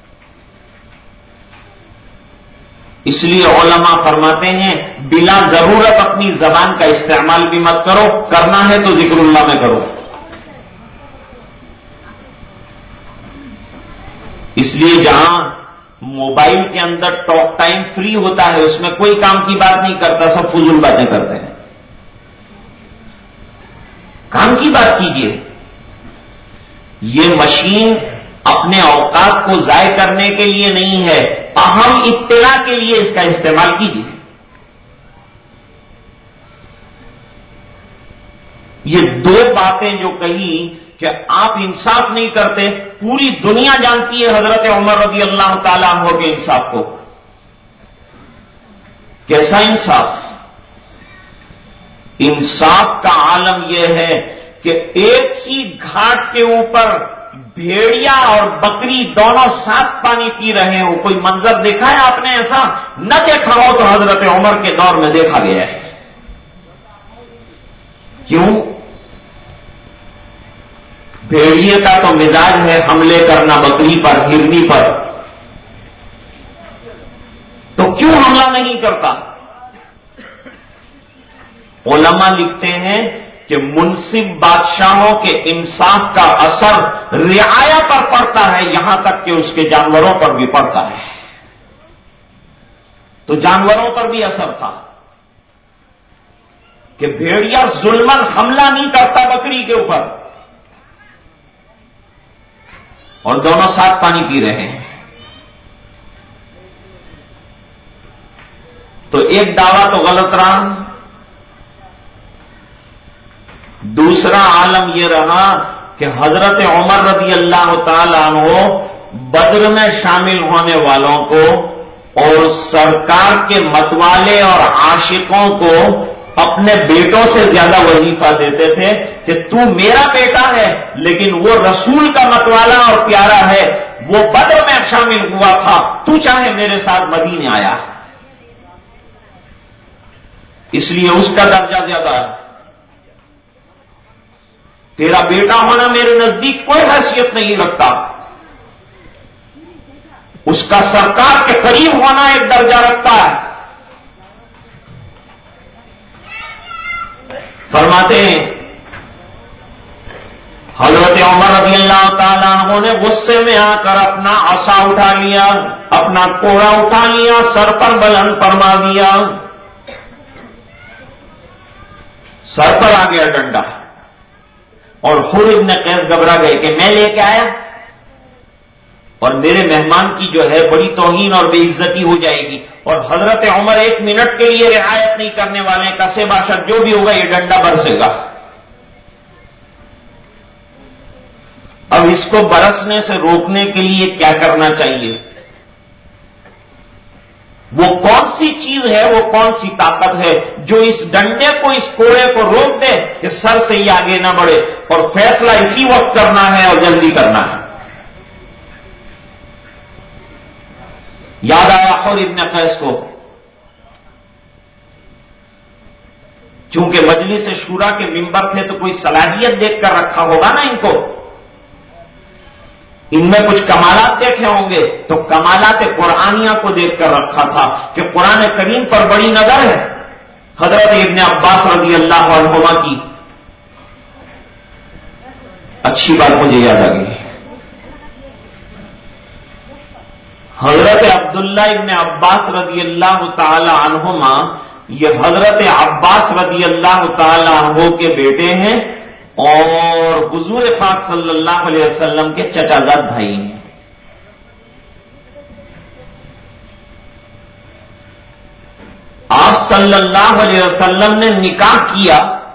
اس لیے علماء فرماتے ہیں بلا ضرورت اپنی زبان کا استعمال بھی مت کرو، کرنا ہے تو ذکر اللہ میں کرو۔ اس لیے جہاں موبائل کے اندر ٹاک ٹائم فری ہوتا ہے اس میں کوئی کام کی بات نہیں کرتا، سب فضول باتیں کرتے ہیں۔ کام کی بات کیجیے۔ یہ مشین اپنے اوقات کو ضائع کرنے کے لیے نہیں ہے، اہم اطلاع کے لیے اس کا استعمال کیجیے۔ یہ دو باتیں جو کہی کہ آپ انصاف نہیں کرتے، پوری دنیا جانتی ہے حضرت عمر رضی اللہ تعالیٰ عنہ کے انصاف کو۔ کیسا انصاف؟ انصاف کا عالم یہ ہے کہ ایک ہی گھاٹ کے اوپر بھیڑیا اور بکری دونوں ساتھ پانی پی رہے ہو۔ کوئی منظر دیکھا ہے آپ نے ایسا؟ نہ دیکھا ہو تو حضرت عمر کے دور میں دیکھا گیا ہے۔ کیوں؟ بھیڑیے کا تو مزاج ہے حملے کرنا بکری پر، ہرنی پر، تو کیوں حملہ نہیں کرتا؟ علماء لکھتے ہیں کہ منصف بادشاہوں کے انصاف کا اثر رعایا پر پڑتا ہے، یہاں تک کہ اس کے جانوروں پر بھی پڑتا ہے۔ تو جانوروں پر بھی اثر تھا کہ بھیڑیا ظلمن حملہ نہیں کرتا بکری کے اوپر، اور دونوں ساتھ پانی پی رہے ہیں۔ تو ایک دعویٰ تو غلط رہا، دوسرا عالم یہ رہا کہ حضرت عمر رضی اللہ تعالیٰ عنہ بدر میں شامل ہونے والوں کو اور سرکار کے متوالے اور عاشقوں کو اپنے بیٹوں سے زیادہ وظیفہ دیتے تھے کہ تو میرا بیٹا ہے لیکن وہ رسول کا متوالا اور پیارا ہے، وہ بدر میں شامل ہوا تھا، تو چاہے میرے ساتھ مدینے آیا، اس لیے اس کا درجہ زیادہ ہے۔ تیرا بیٹا ہونا میرے نزدیک کوئی حیثیت نہیں رکھتا، اس کا سرکار کے قریب ہونا ایک درجہ رکھتا ہے۔ فرماتے ہیں حضرت عمر رضی اللہ تعالیٰ عنہ نے غصے میں آ کر اپنا عصا اٹھا لیا، اپنا کوڑا اٹھا لیا، سر پر بلند فرما دیا، سر پر آ گیا ڈنڈا، اور حر ابن قیس گھبرا گئے کہ میں لے کے آیا اور میرے مہمان کی جو ہے بڑی توہین اور بے عزتی ہو جائے گی، اور حضرت عمر ایک منٹ کے لیے رعایت نہیں کرنے والے، کسے باشد جو بھی ہوگا یہ ڈنڈا برسے گا۔ اب اس کو برسنے سے روکنے کے لیے کیا کرنا چاہیے؟ وہ کون سی چیز ہے، وہ کون سی طاقت ہے جو اس ڈنڈے کو، اس کوڑے کو روک دے کہ سر سے یہ آگے نہ بڑھے، اور فیصلہ اسی وقت کرنا ہے اور جلدی کرنا ہے۔ یاد آیا حر ابن قیس کو، چونکہ مجلس شورا کے ممبر تھے تو کوئی صلاحیت دیکھ کر رکھا ہوگا نا ان کو، ان میں کچھ کمالات دیکھے ہوں گے، تو کمالات قرآنیہ کو دیکھ کر رکھا تھا کہ قرآن کریم پر بڑی نظر ہے حضرت ابن عباس رضی اللہ عنہما کی۔ اچھی بات مجھے یاد آ گئی، حضرت عبداللہ ابن عباس رضی اللہ تعالی عنہما یہ حضرت عباس رضی اللہ تعالی عنہ کے بیٹے ہیں اور حضور پاک صلی اللہ علیہ وسلم کے چچا زاد بھائی ہیں۔ آپ صلی اللہ علیہ وسلم نے نکاح کیا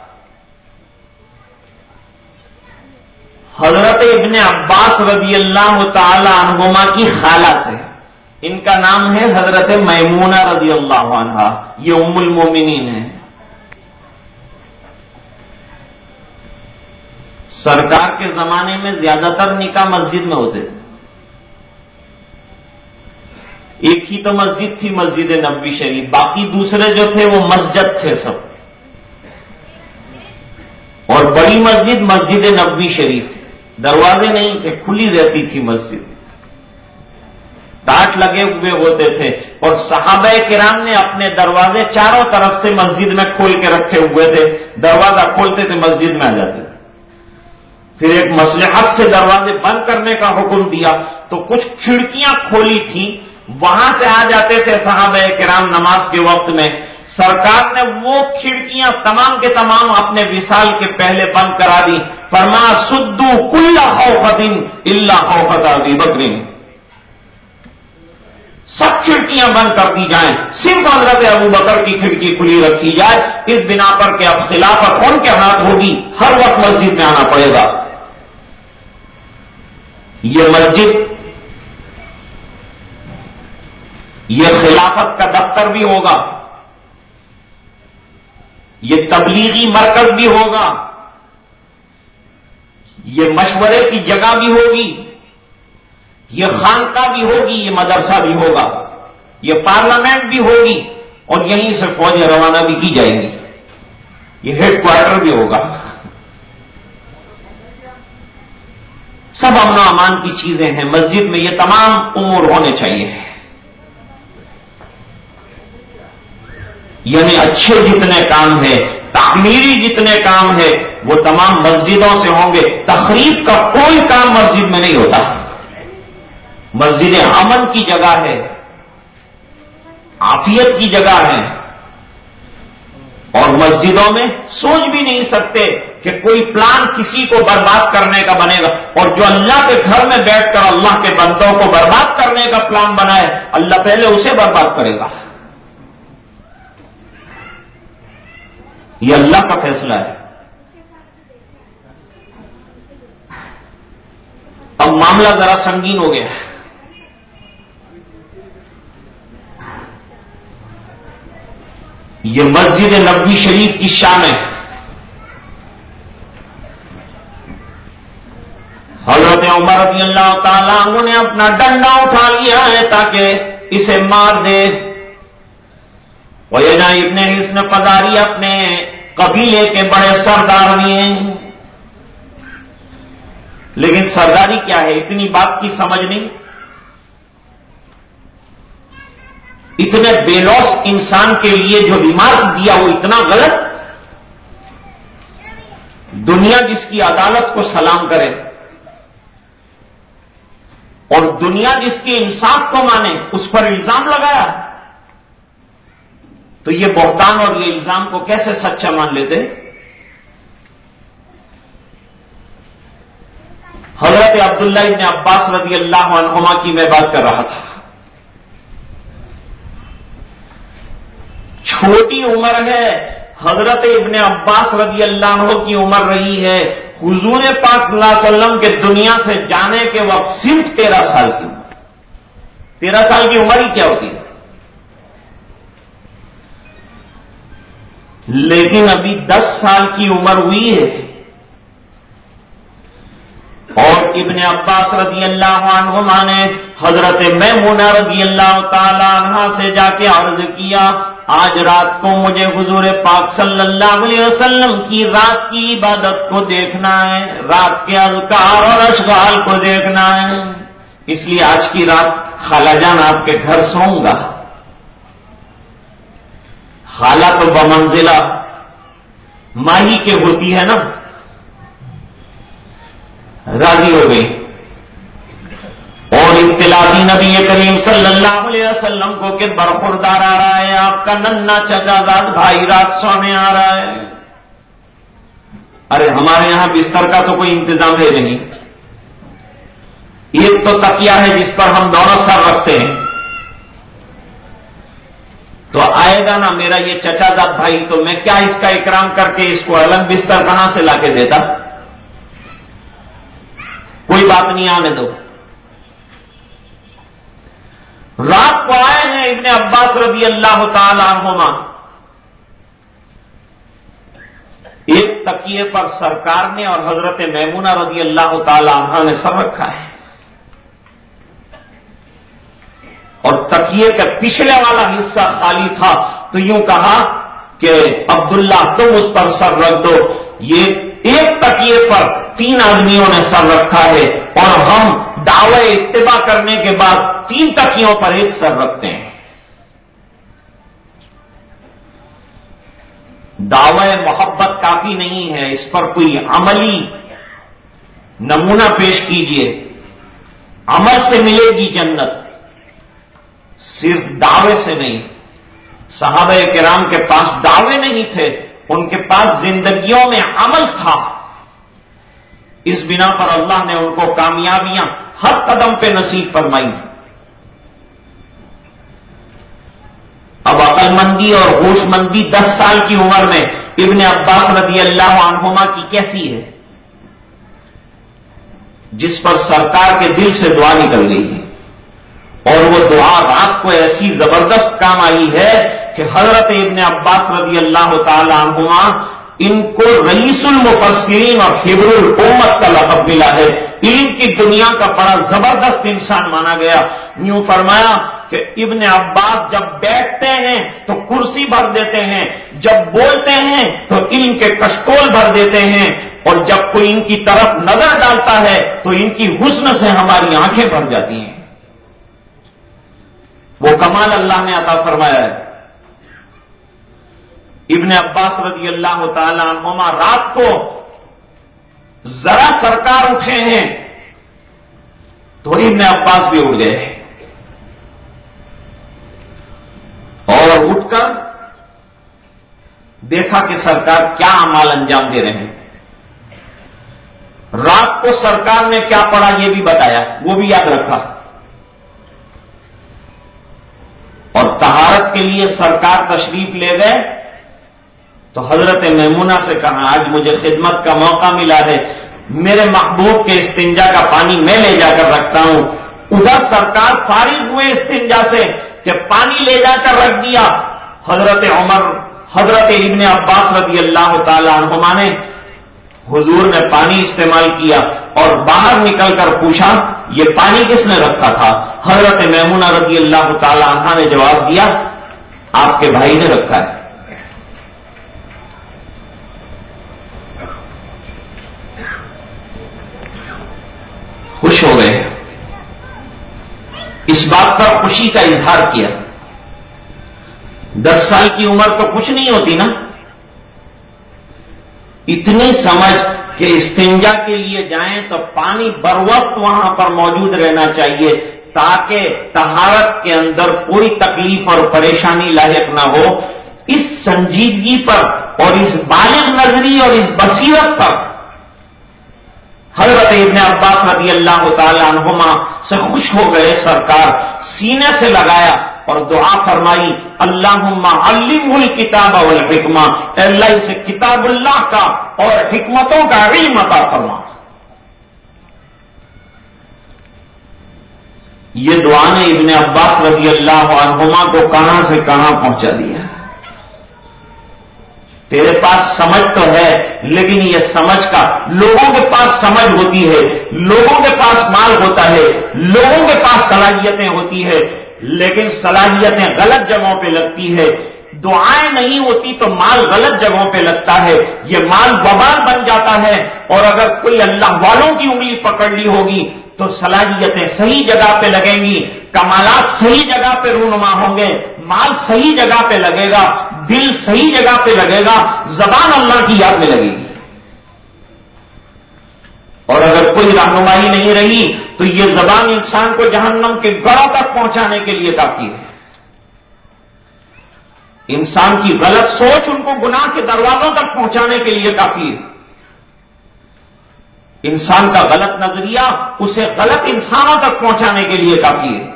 حضرت ابن عباس رضی اللہ تعالی عنہما کی خالہ سے، ان کا نام ہے حضرت میمونہ رضی اللہ عنہا، یہ ام المومنین ہیں۔ سرکار کے زمانے میں زیادہ تر نکاح مسجد میں ہوتے تھے، ایک ہی تو مسجد تھی، مسجد نبوی شریف، باقی دوسرے جو تھے وہ مسجد تھے سب۔ اور بڑی مسجد مسجد نبوی شریف تھی، دروازے نہیں تھے، کھلی رہتی تھی مسجد، ٹاٹ لگے ہوئے ہوتے تھے، اور صحابہ کرام نے اپنے دروازے چاروں طرف سے مسجد میں کھول کے رکھے ہوئے تھے، دروازہ کھولتے تھے مسجد میں آ جاتے تھے۔ پھر ایک مصلحت سے دروازے بند کرنے کا حکم دیا تو کچھ کھڑکیاں کھولی تھیں، وہاں سے آ جاتے تھے صحابہ کرام نماز کے وقت میں۔ سرکار نے وہ کھڑکیاں تمام کے تمام اپنے وصال کے پہلے بند کرا دی، فرمایا سدو کل خوفۃ الا خوفۃ ابی بکر، سب کھڑکیاں بند کر دی جائیں، صرف حضرت ابو بکر کی کھڑکی کھلی رکھی جائے، اس بنا پر کہ اب خلافت ان کے ہاتھ ہوگی، ہر وقت مسجد میں آنا پڑے گا۔ یہ مسجد، یہ خلافت کا دفتر بھی ہوگا، یہ تبلیغی مرکز بھی ہوگا، یہ مشورے کی جگہ بھی ہوگی، یہ خانقاہ بھی ہوگی، یہ مدرسہ بھی ہوگا، یہ پارلیمنٹ بھی ہوگی، اور یہیں سے فوجیں روانہ بھی کی جائیں گی، یہ ہیڈ کوارٹر بھی ہوگا۔ سب امن و امان کی چیزیں ہیں مسجد میں، یہ تمام امور ہونے چاہیے، یعنی اچھے جتنے کام ہیں، تعمیری جتنے کام ہیں، وہ تمام مسجدوں سے ہوں گے۔ تخریب کا کوئی کام مسجد میں نہیں ہوتا۔ مسجد امن کی جگہ ہے، عافیت کی جگہ ہے، اور مسجدوں میں سوچ بھی نہیں سکتے کہ کوئی پلان کسی کو برباد کرنے کا بنے گا، اور جو اللہ کے گھر میں بیٹھ کر اللہ کے بندوں کو برباد کرنے کا پلان بنائے، اللہ پہلے اسے برباد کرے گا۔ یہ اللہ کا فیصلہ ہے۔ اب معاملہ ذرا سنگین ہو گیا۔ یہ مسجد نبوی شریف کی شان ہے۔ حضرت عمر رضی اللہ تعالیٰ عنہ نے اپنا ڈنڈا اٹھا لیا ہے تاکہ اسے مار دے۔ وینا ابن حصن فزاری اپنے قبیلے کے بڑے سردار بھی ہیں، لیکن سرداری کیا ہے، اتنی بات کی سمجھ نہیں۔ اتنے بے لوث انسان کے لیے جو ریمارک دیا وہ اتنا غلط۔ دنیا جس کی عدالت کو سلام کرے اور دنیا جس کے انصاف کو مانے، اس پر الزام لگایا، تو یہ بہتان اور یہ الزام کو کیسے سچا مان لیتے؟ حضرت عبداللہ ابن عباس رضی اللہ عنہما کی میں بات کر رہا تھا۔ چھوٹی عمر ہے، حضرت ابن عباس رضی اللہ عنہ کی عمر رہی ہے حضور پاک صلی اللہ علیہ وسلم کے دنیا سے جانے کے وقت صرف 13 سال کی عمر۔ 13 سال کی عمر ہی کیا ہوتی ہے؟ لیکن ابھی 10 سال کی عمر ہوئی ہے، اور ابن عباس رضی اللہ عنہما نے حضرت میمونہ رضی اللہ تعالی عنہا سے جا کے عرض کیا، آج رات کو مجھے حضور پاک صلی اللہ علیہ وسلم کی رات کی عبادت کو دیکھنا ہے، رات کے اذکار اور اشغال کو دیکھنا ہے، اس لیے آج کی رات خالہ جان آپ کے گھر سوؤں گا۔ خالہ تو بمنزلہ ماہی کے ہوتی ہے نا، راضی ہو گئی، اور اطلاع دی نبی کریم صلی اللہ علیہ وسلم کو کہ برخوردار آ رہا ہے، آپ کا ننھا چچا زاد بھائی رات سونے آ رہا ہے۔ ارے ہمارے یہاں بستر کا تو کوئی انتظام ہے نہیں، ایک تو تکیہ ہے جس پر ہم دونوں سر رکھتے ہیں، تو آئے گا نا میرا یہ چچا زاد بھائی، تو میں کیا اس کا اکرام کر کے اس کو الگ بستر کہاں سے لا کے دیتا؟ کوئی بات نہیں، آنے دو۔ رات کو آئے ہیں ابن عباس رضی اللہ تعالی عنہما، ایک تکیے پر سرکار نے اور حضرت میمونہ رضی اللہ تعالی عنہا نے سر رکھا ہے، اور تکیے کا پچھلے والا حصہ خالی تھا، تو یوں کہا کہ عبداللہ تم اس پر سر رکھ دو۔ یہ ایک تکیے پر 3 آدمیوں نے سر رکھا ہے، اور ہم دعوے اتباع کرنے کے بعد 3 تکیوں پر ایک سر رکھتے ہیں۔ دعوے محبت کافی نہیں ہے، اس پر کوئی عملی نمونہ پیش کیجئے۔ عمل سے ملے گی جنت، صرف دعوے سے نہیں۔ صحابہ کرام کے پاس دعوے نہیں تھے، ان کے پاس زندگیوں میں عمل تھا۔ اس بنا پر اللہ نے ان کو کامیابیاں ہر قدم پہ نصیب فرمائی۔ اب عقل مندی اور ہوش مندی 10 سال کی عمر میں ابن عباس رضی اللہ عنہما کی کیسی ہے، جس پر سرکار کے دل سے دعا نکل گئی ہے، اور وہ دعا رات کو ایسی زبردست کام آئی ہے کہ حضرت ابن عباس رضی اللہ تعالی عنہما ان کو رئیس المفسرین اور حبر الامت کا لقب ملا ہے۔ علم کی دنیا کا بڑا زبردست انسان مانا گیا۔ یوں فرمایا کہ ابن عباس جب بیٹھتے ہیں تو کرسی بھر دیتے ہیں، جب بولتے ہیں تو علم کے کشکول بھر دیتے ہیں، اور جب کوئی ان کی طرف نظر ڈالتا ہے تو ان کی حسن سے ہماری آنکھیں بھر جاتی ہیں۔ وہ کمال اللہ نے عطا فرمایا ہے۔ ابن عباس رضی اللہ تعالی عنہما رات کو ذرا سرکار اٹھے ہیں تو ابن عباس بھی اٹھ گئے، اور اٹھ کر دیکھا کہ سرکار کیا اعمال انجام دے رہے ہیں۔ رات کو سرکار نے کیا پڑھا یہ بھی بتایا، وہ بھی یاد رکھا۔ اور طہارت کے لیے سرکار تشریف لے گئے تو حضرت میمونہ سے کہا آج مجھے خدمت کا موقع ملا ہے، میرے محبوب کے استنجا کا پانی میں لے جا کر رکھتا ہوں۔ ادھر سرکار فارغ ہوئے استنجا سے کہ پانی لے جا کر رکھ دیا۔ حضرت عمر، حضرت ابن عباس رضی اللہ تعالی عنہما نے حضور نے پانی استعمال کیا اور باہر نکل کر پوچھا یہ پانی کس نے رکھا تھا؟ حضرت میمونہ رضی اللہ تعالی عنہا نے جواب دیا آپ کے بھائی نے رکھا ہے۔ خوش ہو گئے، اس بات پر خوشی کا اظہار کیا۔ 10 سال کی عمر تو کچھ نہیں ہوتی نا، اتنی سمجھ کہ استنجا کے لیے جائیں تو پانی بر وقت وہاں پر موجود رہنا چاہیے تاکہ طہارت کے اندر کوئی تکلیف اور پریشانی لاحق نہ ہو۔ اس سنجیدگی پر اور اس بالغ نظری اور اس بصیرت پر حضرت ابن عباس رضی اللہ تعالی عنہما سے خوش ہو گئے۔ سرکار سینے سے لگایا اور دعا فرمائی اللہم علمہ الکتاب والحکمہ، اے اللہ اسے کتاب اللہ کا اور حکمتوں کا علم عطا فرما۔ یہ دعا نے ابن عباس رضی اللہ عنہما کو کہاں سے کہاں پہنچا دیا۔ تیرے پاس سمجھ تو ہے لیکن یہ سمجھ کا، لوگوں کے پاس سمجھ ہوتی ہے، لوگوں کے پاس مال ہوتا ہے، لوگوں کے پاس صلاحیتیں ہوتی ہے، لیکن صلاحیتیں غلط جگہوں پہ لگتی ہے۔ دعائیں نہیں ہوتی تو مال غلط جگہوں پہ لگتا ہے، یہ مال وبال بن جاتا ہے۔ اور اگر کوئی اللہ والوں کی انگلی پکڑ لی ہوگی تو صلاحیتیں صحیح جگہ پہ لگیں گی، کمالات صحیح جگہ پہ رونما ہوں گے، مال صحیح جگہ پہ لگے گا، دل صحیح جگہ پہ لگے گا، زبان اللہ کی یاد میں لگے گی۔ اور اگر کوئی رہنمائی نہیں رہی تو یہ زبان انسان کو جہنم کے گڑھوں تک پہنچانے کے لیے کافی ہے۔ انسان کی غلط سوچ ان کو گناہ کے دروازوں تک پہنچانے کے لیے کافی ہے۔ انسان کا غلط نظریہ اسے غلط انسانوں تک پہنچانے کے لیے کافی ہے۔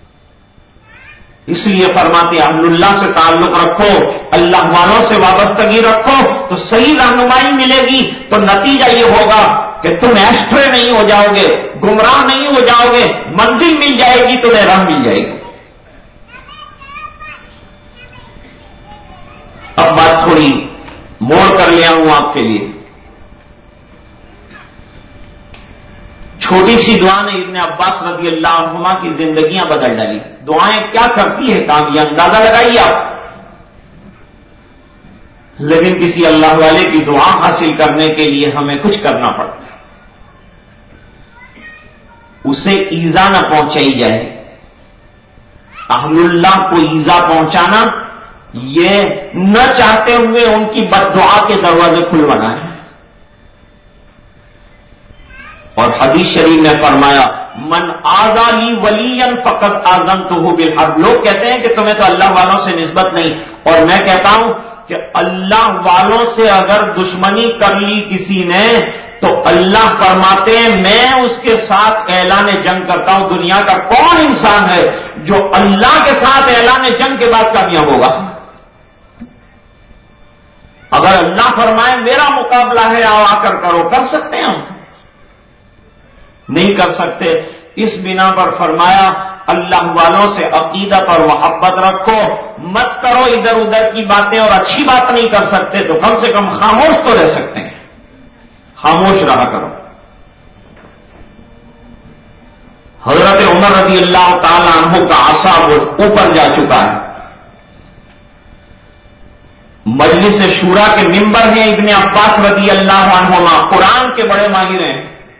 اس لیے فرماتے اہل اللہ سے تعلق رکھو، اللہ والوں سے وابستگی رکھو تو صحیح رہنمائی ملے گی، تو نتیجہ یہ ہوگا کہ تم ایسٹرے نہیں ہو جاؤ گے، گمراہ نہیں ہو جاؤ گے، منزل مل جائے گی، تمہیں راہ مل جائے گی۔ اب بات تھوڑی موڑ کر لیا ہوں آپ کے لیے۔ چھوٹی سی دعا نے ابن عباس رضی اللہ عنہما کی زندگیاں بدل ڈالی۔ دعائیں کیا کرتی ہے کام، یہ اندازہ لگائیے آپ۔ لیکن کسی اللہ والے کی دعا حاصل کرنے کے لیے ہمیں کچھ کرنا پڑتا ہے، اسے ایذا نہ پہنچائی جائے۔ اہل اللہ کو ایذا پہنچانا یہ نہ چاہتے ہوئے ان کی بد دعا کے دروازے کھلوانا ہے۔ اور حدیث شریف میں فرمایا من آذا لی ولیا فقد آذنتہ بالحرب۔ لوگ کہتے ہیں کہ تمہیں تو اللہ والوں سے نسبت نہیں، اور میں کہتا ہوں کہ اللہ والوں سے اگر دشمنی کر لی کسی نے تو اللہ فرماتے ہیں میں اس کے ساتھ اعلان جنگ کرتا ہوں۔ دنیا کا کون انسان ہے جو اللہ کے ساتھ اعلان جنگ کے بعد کامیاب ہوگا؟ اگر اللہ فرمائے میرا مقابلہ ہے آؤ آ کر کرو، کر سکتے ہیں ہم؟ نہیں کر سکتے۔ اس بنا پر فرمایا اللہ والوں سے عقیدت اور محبت رکھو، مت کرو ادھر ادھر کی باتیں، اور اچھی بات نہیں کر سکتے تو کم سے کم خاموش تو رہ سکتے ہیں، خاموش رہا کرو۔ حضرت عمر رضی اللہ تعالی عنہ کا عصا اوپر جا چکا ہے، مجلس شورا کے ممبر ہیں ابن عباس رضی اللہ عنہما، قرآن کے بڑے ماہر ہیں،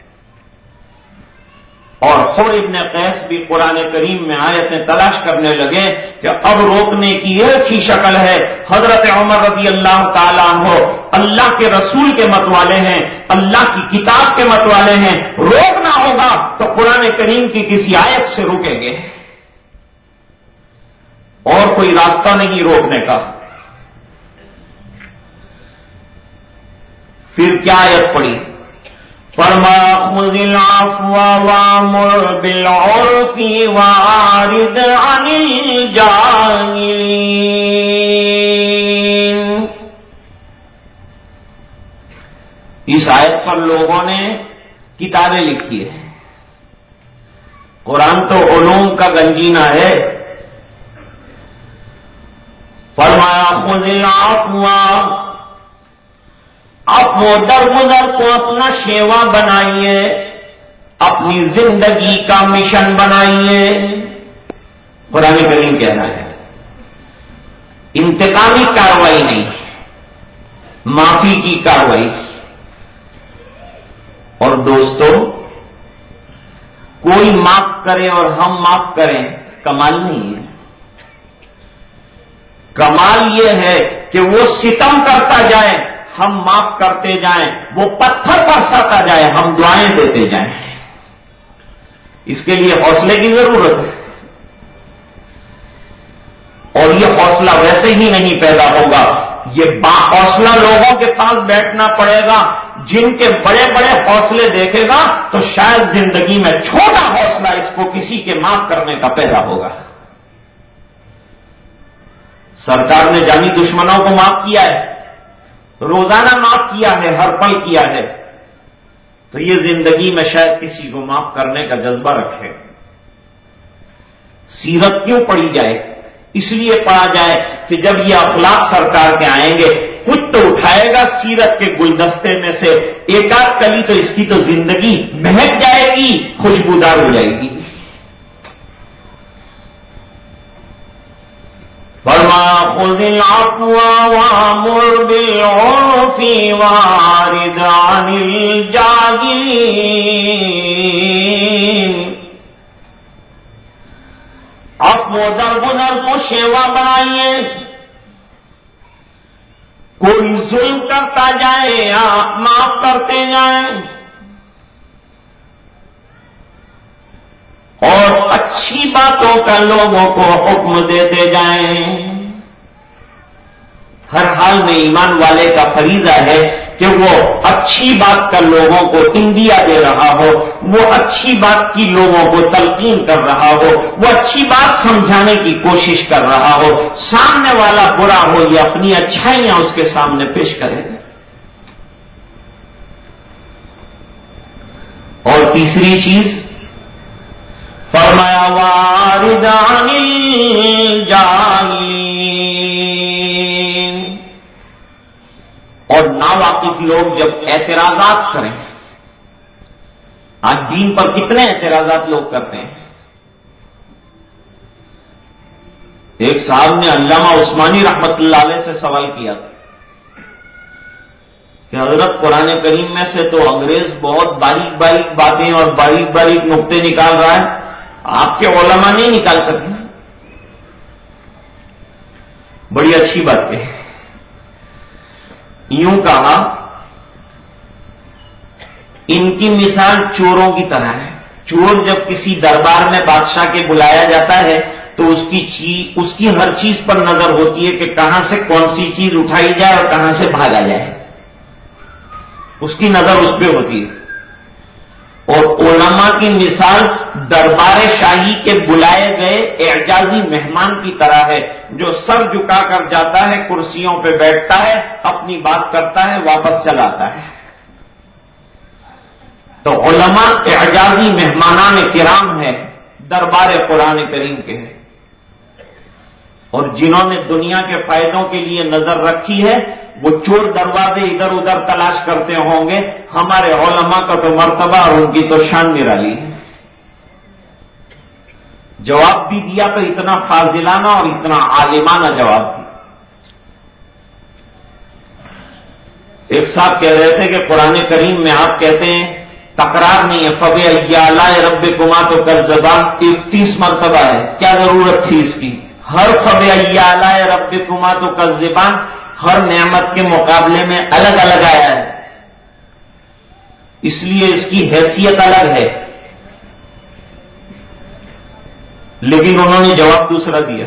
اور حر ابن قیس بھی قرآن کریم میں آیتیں تلاش کرنے لگے کہ اب روکنے کی ایک ہی شکل ہے۔ حضرت عمر رضی اللہ تعالیٰ عنہ اللہ کے رسول کے مت والے ہیں، اللہ کی کتاب کے مت والے ہیں، روکنا ہوگا تو قرآن کریم کی کسی آیت سے روکیں گے، اور کوئی راستہ نہیں روکنے کا۔ پھر کیا آیت پڑھی؟ فرمایا خذ العفو وامر بالعرف واعرض عن الجاہلین۔ اس آیت پر لوگوں نے کتابیں لکھی ہیں۔ قرآن تو علوم کا گنجینہ ہے۔ فرمایا خذ العفو، آپ وہ درگزر کو اپنا شیوا بنائیے، اپنی زندگی کا مشن بنائیے۔ قرآن کریم کہہ رہا ہے انتقامی کارروائی نہیں، معافی کی کارروائی۔ اور دوستو، کوئی معاف کرے اور ہم معاف کریں کمال نہیں ہے۔ کمال یہ ہے کہ وہ ستم کرتا جائے ہم معاف کرتے جائیں، وہ پتھر برساتا جائے ہم دعائیں دیتے جائیں۔ اس کے لیے حوصلے کی ضرورت ہے، اور یہ حوصلہ ویسے ہی نہیں پیدا ہوگا، یہ باحوصلہ لوگوں کے پاس بیٹھنا پڑے گا۔ جن کے بڑے بڑے حوصلے دیکھے گا تو شاید زندگی میں چھوٹا حوصلہ اس کو کسی کے معاف کرنے کا پیدا ہوگا۔ سرکار نے جانی دشمنوں کو معاف کیا ہے، روزانہ معاف کیا ہے، ہر پل کیا ہے، تو یہ زندگی میں شاید کسی کو معاف کرنے کا جذبہ رکھے۔ سیرت کیوں پڑھی جائے؟ اس لیے پڑھا جائے کہ جب یہ اخلاق سرکار کے آئیں گے کچھ تو اٹھائے گا سیرت کے گلدستے میں سے ایک آدھ کلی، تو اس کی تو زندگی مہک جائے گی، خوشبودار ہو جائے گی۔ فرمایا خذ العفو وامر بالعرف واعرض عن الجاہلین۔ عفو درگزر کو شیوا بنائیے، کوئی ظلم کرتا جائے آپ معاف کرتے جائیں، اور اچھی باتوں کا لوگوں کو حکم دیتے جائیں۔ ہر حال میں ایمان والے کا فریضہ ہے کہ وہ اچھی بات کا لوگوں کو اندیا دے رہا ہو، وہ اچھی بات کی لوگوں کو تلقین کر رہا ہو، وہ اچھی بات سمجھانے کی کوشش کر رہا ہو، سامنے والا برا ہو یہ اپنی اچھائیاں اس کے سامنے پیش کرے۔ اور تیسری چیز فرمایا واعرض عن الجاہلین، اور ناواقف لوگ جب اعتراضات کریں، آج دین پر کتنے اعتراضات لوگ کرتے ہیں۔ ایک صاحب نے علامہ عثمانی رحمت اللہ علیہ سے سوال کیا تھا کہ حضرت قرآن کریم میں سے تو انگریز بہت باریک باریک باتیں اور باریک باریک نقطے نکال رہا ہے، آپ کے علماء نہیں نکال سکتے. بڑی اچھی بات ہے. یوں کہا ان کی مثال چوروں کی طرح ہے. چور جب کسی دربار میں بادشاہ کے بلایا جاتا ہے تو اس کی ہر چیز پر نظر ہوتی ہے کہ کہاں سے کون سی چیز اٹھائی جائے اور کہاں سے بھاگا جائے، اس کی نظر اس پہ ہوتی ہے. اور علماء کی مثال دربار شاہی کے بلائے گئے اعجازی مہمان کی طرح ہے، جو سر جھکا کر جاتا ہے، کرسیوں پہ بیٹھتا ہے، اپنی بات کرتا ہے، واپس چلا آتا ہے. تو علماء اعجازی مہمانان کرام ہیں، دربار قرآن کریم کے ہیں، اور جنہوں نے دنیا کے فائدوں کے لیے نظر رکھی ہے وہ چور دروازے ادھر ادھر تلاش کرتے ہوں گے. ہمارے علماء کا تو مرتبہ اور ان کی تو شان نرالی ہے. جواب بھی دیا تو اتنا فاضلانہ اور اتنا عالمانہ جواب دیا. ایک صاحب کہہ رہے تھے کہ قرآن کریم میں آپ کہتے ہیں تکرار نہیں ہے، فَبِأَيِّ آلَاءِ رَبِّكُمَا تُكَذِّبَانِ 31 مرتبہ ہے، کیا ضرورت تھی اس کی؟ ہر فَبِأَيِّ آلَاءِ رَبِّكُمَا تُكَذِّبَانِ ہر نعمت کے مقابلے میں الگ الگ آیا ہے، اس لیے اس کی حیثیت الگ ہے. لیکن انہوں نے جواب دوسرا دیا.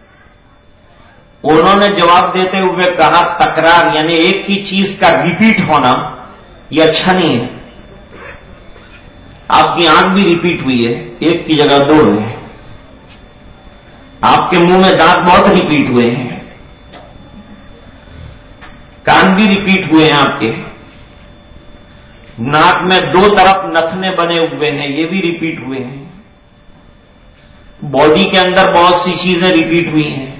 انہوں نے جواب دیتے ہوئے کہا تکرار یعنی ایک ہی چیز کا ریپیٹ ہونا یہ اچھا نہیں ہے. آپ کی آنکھ بھی ریپیٹ ہوئی ہے، ایک کی جگہ 2 ہے. آپ کے منہ میں دانت بہت ریپیٹ ہوئے ہیں، کان بھی ریپیٹ ہوئے ہیں، آپ کے ناک میں 2 طرف نتنے بنے ہوئے ہیں، یہ بھی ریپیٹ ہوئے ہیں. باڈی کے اندر بہت سی چیزیں ریپیٹ ہوئی ہیں.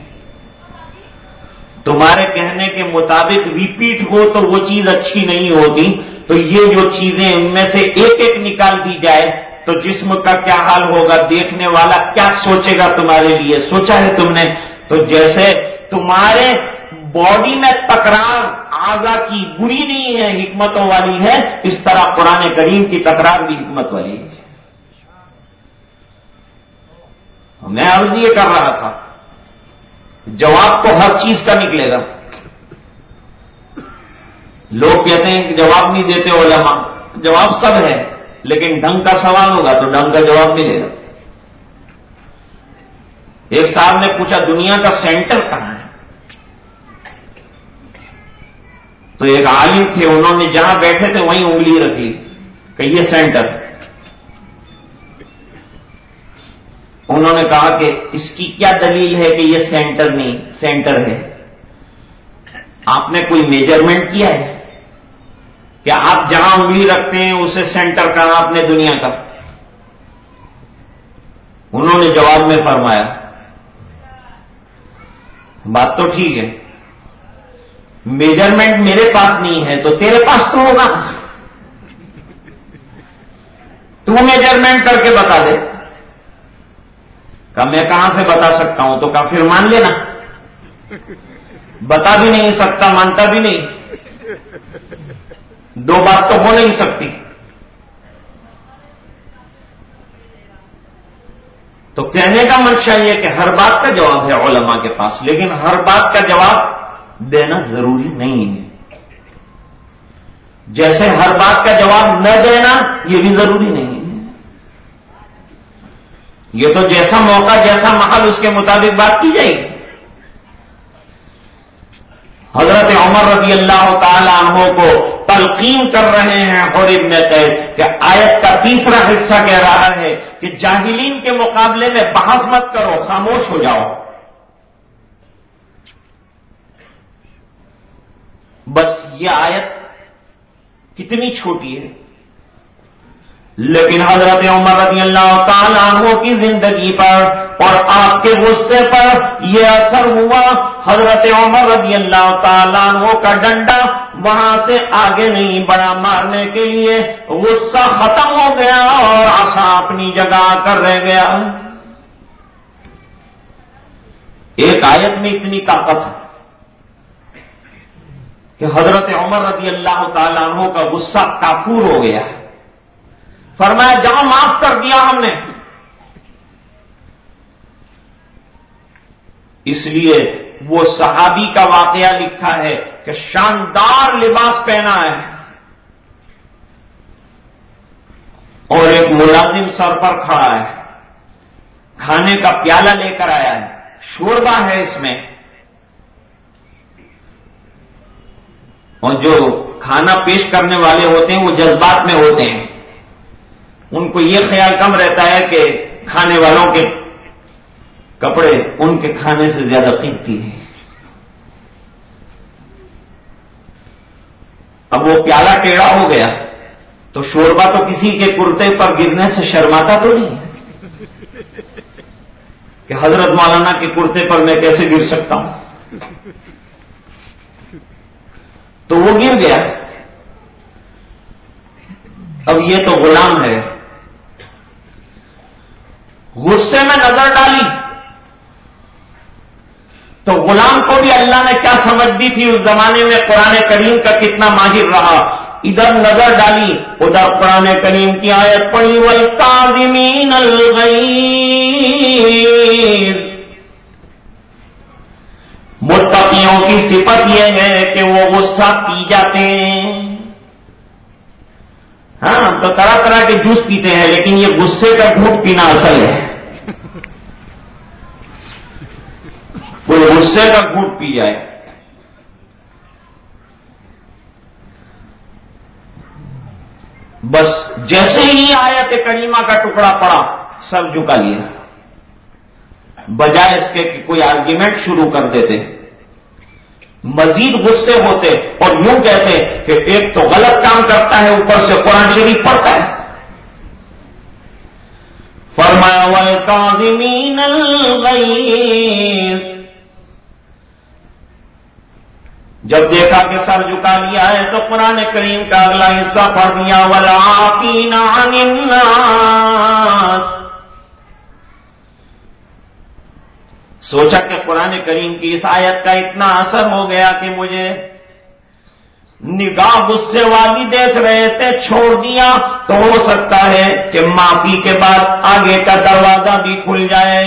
تمہارے کہنے کے مطابق ریپیٹ ہو تو وہ چیز اچھی نہیں ہوتی، تو یہ جو چیزیں ان میں سے ایک ایک نکال دی جائے تو جسم کا کیا حال ہوگا، دیکھنے والا کیا سوچے گا تمہارے لیے؟ سوچا ہے تم نے؟ تو جیسے تمہارے باڈی میں تکرار اعضاء کی بری نہیں ہے، حکمتوں والی ہے، اس طرح قرآن کریم کی تکرار بھی حکمت والی ہے. میں عرض یہ کر رہا تھا جواب تو ہر چیز کا نکلے گا. لوگ کہتے ہیں کہ جواب نہیں دیتے علماء، جواب سب ہے لیکن ڈھنگ کا سوال ہوگا تو ڈھنگ کا جواب ملے گا. ایک صاحب نے پوچھا دنیا کا سینٹر کہاں ہے؟ تو ایک عالم تھے، انہوں نے جہاں بیٹھے تھے وہیں انگلی رکھ لی کہ یہ سینٹر. انہوں نے کہا کہ اس کی کیا دلیل ہے کہ یہ سینٹر نہیں سینٹر ہے؟ آپ نے کوئی میجرمنٹ کیا ہے کہ آپ جہاں انگلی رکھتے ہیں اسے سینٹر کہا آپ نے دنیا کا؟ انہوں نے جواب میں فرمایا بات تو ٹھیک ہے، میجرمنٹ میرے پاس نہیں ہے تو تیرے پاس تو ہوگا، تو میجرمنٹ کر کے بتا دے. کہا میں کہاں سے بتا سکتا ہوں؟ تو کہا پھر مان لینا. بتا بھی نہیں سکتا، مانتا بھی نہیں، 2 بات تو ہو نہیں سکتی. تو کہنے کا منشا یہ کہ ہر بات کا جواب ہے علماء کے پاس، لیکن ہر بات کا جواب دینا ضروری نہیں ہے. جیسے ہر بات کا جواب نہ دینا یہ بھی ضروری نہیں ہے. یہ تو جیسا موقع جیسا محل اس کے مطابق بات کی جائے گی. حضرت عمر رضی اللہ تعالی عنہ کو تلقین کر رہے ہیں حر بن قیس کہ آیت کا تیسرا حصہ کہہ رہا ہے کہ جاہلین کے مقابلے میں بحث مت کرو، خاموش ہو جاؤ. بس یہ آیت کتنی چھوٹی ہے، لیکن حضرت عمر رضی اللہ تعالیٰ عنہ کی زندگی پر اور آپ کے غصے پر یہ اثر ہوا. حضرت عمر رضی اللہ تعالیٰ عنہ کا ڈنڈا وہاں سے آگے نہیں بڑھا مارنے کے لیے، غصہ ختم ہو گیا اور عصا اپنی جگہ کر رہ گیا. ایک آیت میں اتنی طاقت ہے کہ حضرت عمر رضی اللہ تعالیٰ عنہ کا غصہ کافور ہو گیا. فرمایا جہاں معاف کر دیا ہم نے. اس لیے وہ صحابی کا واقعہ لکھا ہے کہ شاندار لباس پہنا ہے اور ایک ملازم سر پر کھڑا ہے, کھانے کا پیالہ لے کر آیا ہے, شوربہ ہے اس میں, اور جو کھانا پیش کرنے والے ہوتے ہیں وہ جذبات میں ہوتے ہیں. ان کو یہ خیال کم رہتا ہے کہ کھانے والوں کے کپڑے ان کے کھانے سے زیادہ قیمتی ہیں. اب وہ پیالہ ٹیڑھا ہو گیا تو شوربہ تو کسی کے کرتے پر گرنے سے شرماتا تو نہیں ہے کہ حضرت مولانا کے کرتے پر میں کیسے گر سکتا ہوں. تو وہ گر گیا. اب یہ تو غلام ہے, غصے میں نظر ڈالی تو غلام کو بھی اللہ نے کیا سمجھ دی تھی اس زمانے میں قرآن کریم کا کتنا ماہر رہا. ادھر نظر ڈالی, ادھر قرآن کریم کی آیت پڑھی والکاظمین الغیظ. متقیوں کی صفت یہ ہے کہ وہ غصہ پی جاتے ہیں. ہاں تو طرح طرح کے جوس پیتے ہیں لیکن یہ غصے کا گھونٹ پینا اصل ہے. کوئی غصے کا گھونٹ پی جائے. بس جیسے ہی آیت کریمہ کا ٹکڑا پڑا سر جھکا لیا, بجائے اس کے کہ کوئی آرگیومنٹ شروع کر دیتے, مزید غصے ہوتے اور یوں کہتے کہ ایک تو غلط کام کرتا ہے اوپر سے قرآن شریف پڑھتا ہے. فرمایا والکاظمین الغیظ. جب دیکھا کہ سر جھکا لیا ہے تو قرآن کریم کا اگلا حصہ پڑھ دیا والعافین عن الناس. سوچا کہ قرآن کریم کی اس آیت کا اتنا اثر ہو گیا کہ مجھے نگاہ غصے والی دیکھ رہے تھے, چھوڑ دیا تو ہو سکتا ہے کہ معافی کے بعد آگے کا دروازہ بھی کھل جائے.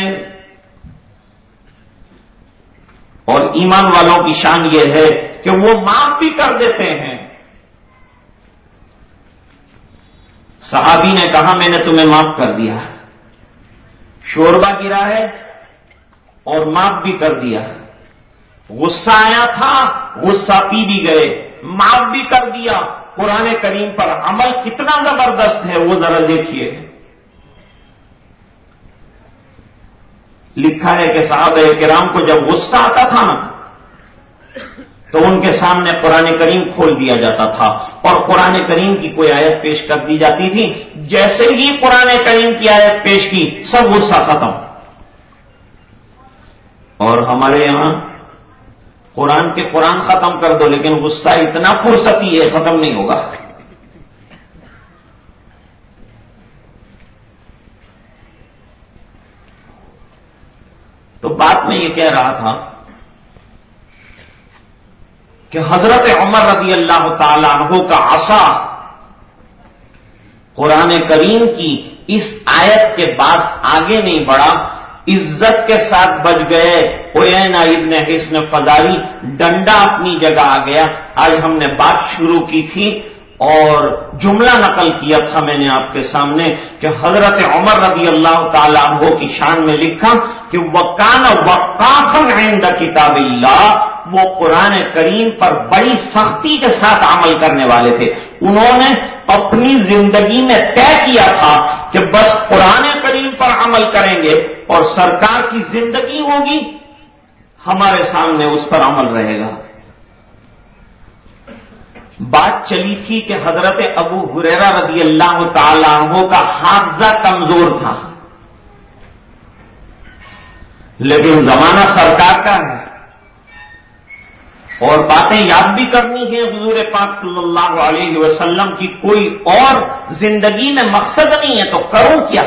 اور ایمان والوں کی شان یہ ہے کہ وہ معاف بھی کر دیتے ہیں. صحابی نے کہا میں نے تمہیں معاف کر دیا, شوربہ گرا ہے اور معاف بھی کر دیا. غصہ آیا تھا, غصہ پی بھی گئے, معاف بھی کر دیا. قرآن کریم پر عمل کتنا زبردست ہے وہ ذرا دیکھیے. لکھا ہے کہ صحابہ کرام کو جب غصہ آتا تھا نا تو ان کے سامنے قرآن کریم کھول دیا جاتا تھا اور قرآن کریم کی کوئی آیت پیش کر دی جاتی تھی. جیسے ہی قرآن کریم کی آیت پیش کی سب غصہ ختم. اور ہمارے یہاں قرآن ختم کر دو لیکن غصہ اتنا فرصتی ہے ختم نہیں ہوگا. تو بات میں یہ کہہ رہا تھا کہ حضرت عمر رضی اللہ تعالی عنہ کا عصا قرآن کریم کی اس آیت کے بعد آگے نہیں بڑھا, عزت کے ساتھ بچ گئے. عیینہ ابن حصن فزاری ڈنڈا اپنی جگہ آ گیا. آج ہم نے بات شروع کی تھی اور جملہ نقل کیا تھا میں نے آپ کے سامنے کہ حضرت عمر رضی اللہ تعالی عنہ کی شان میں لکھا کہ وَكَانَ وَقَافًا عِندَ كِتَابِ اللَّهِ. وہ قرآن کریم پر بڑی سختی کے ساتھ عمل کرنے والے تھے. انہوں نے اپنی زندگی میں طے کیا تھا کہ بس قرآن کریم پر عمل کریں گے اور سرکار کی زندگی ہوگی ہمارے سامنے اس پر عمل رہے گا. بات چلی تھی کہ حضرت ابو ہریرہ رضی اللہ تعالی عنہ کا حافظہ کمزور تھا لیکن زمانہ سرکار کا ہے اور باتیں یاد بھی کرنی ہے. حضور پاک صلی اللہ علیہ وسلم کی کوئی اور زندگی میں مقصد نہیں ہے تو کروں کیا.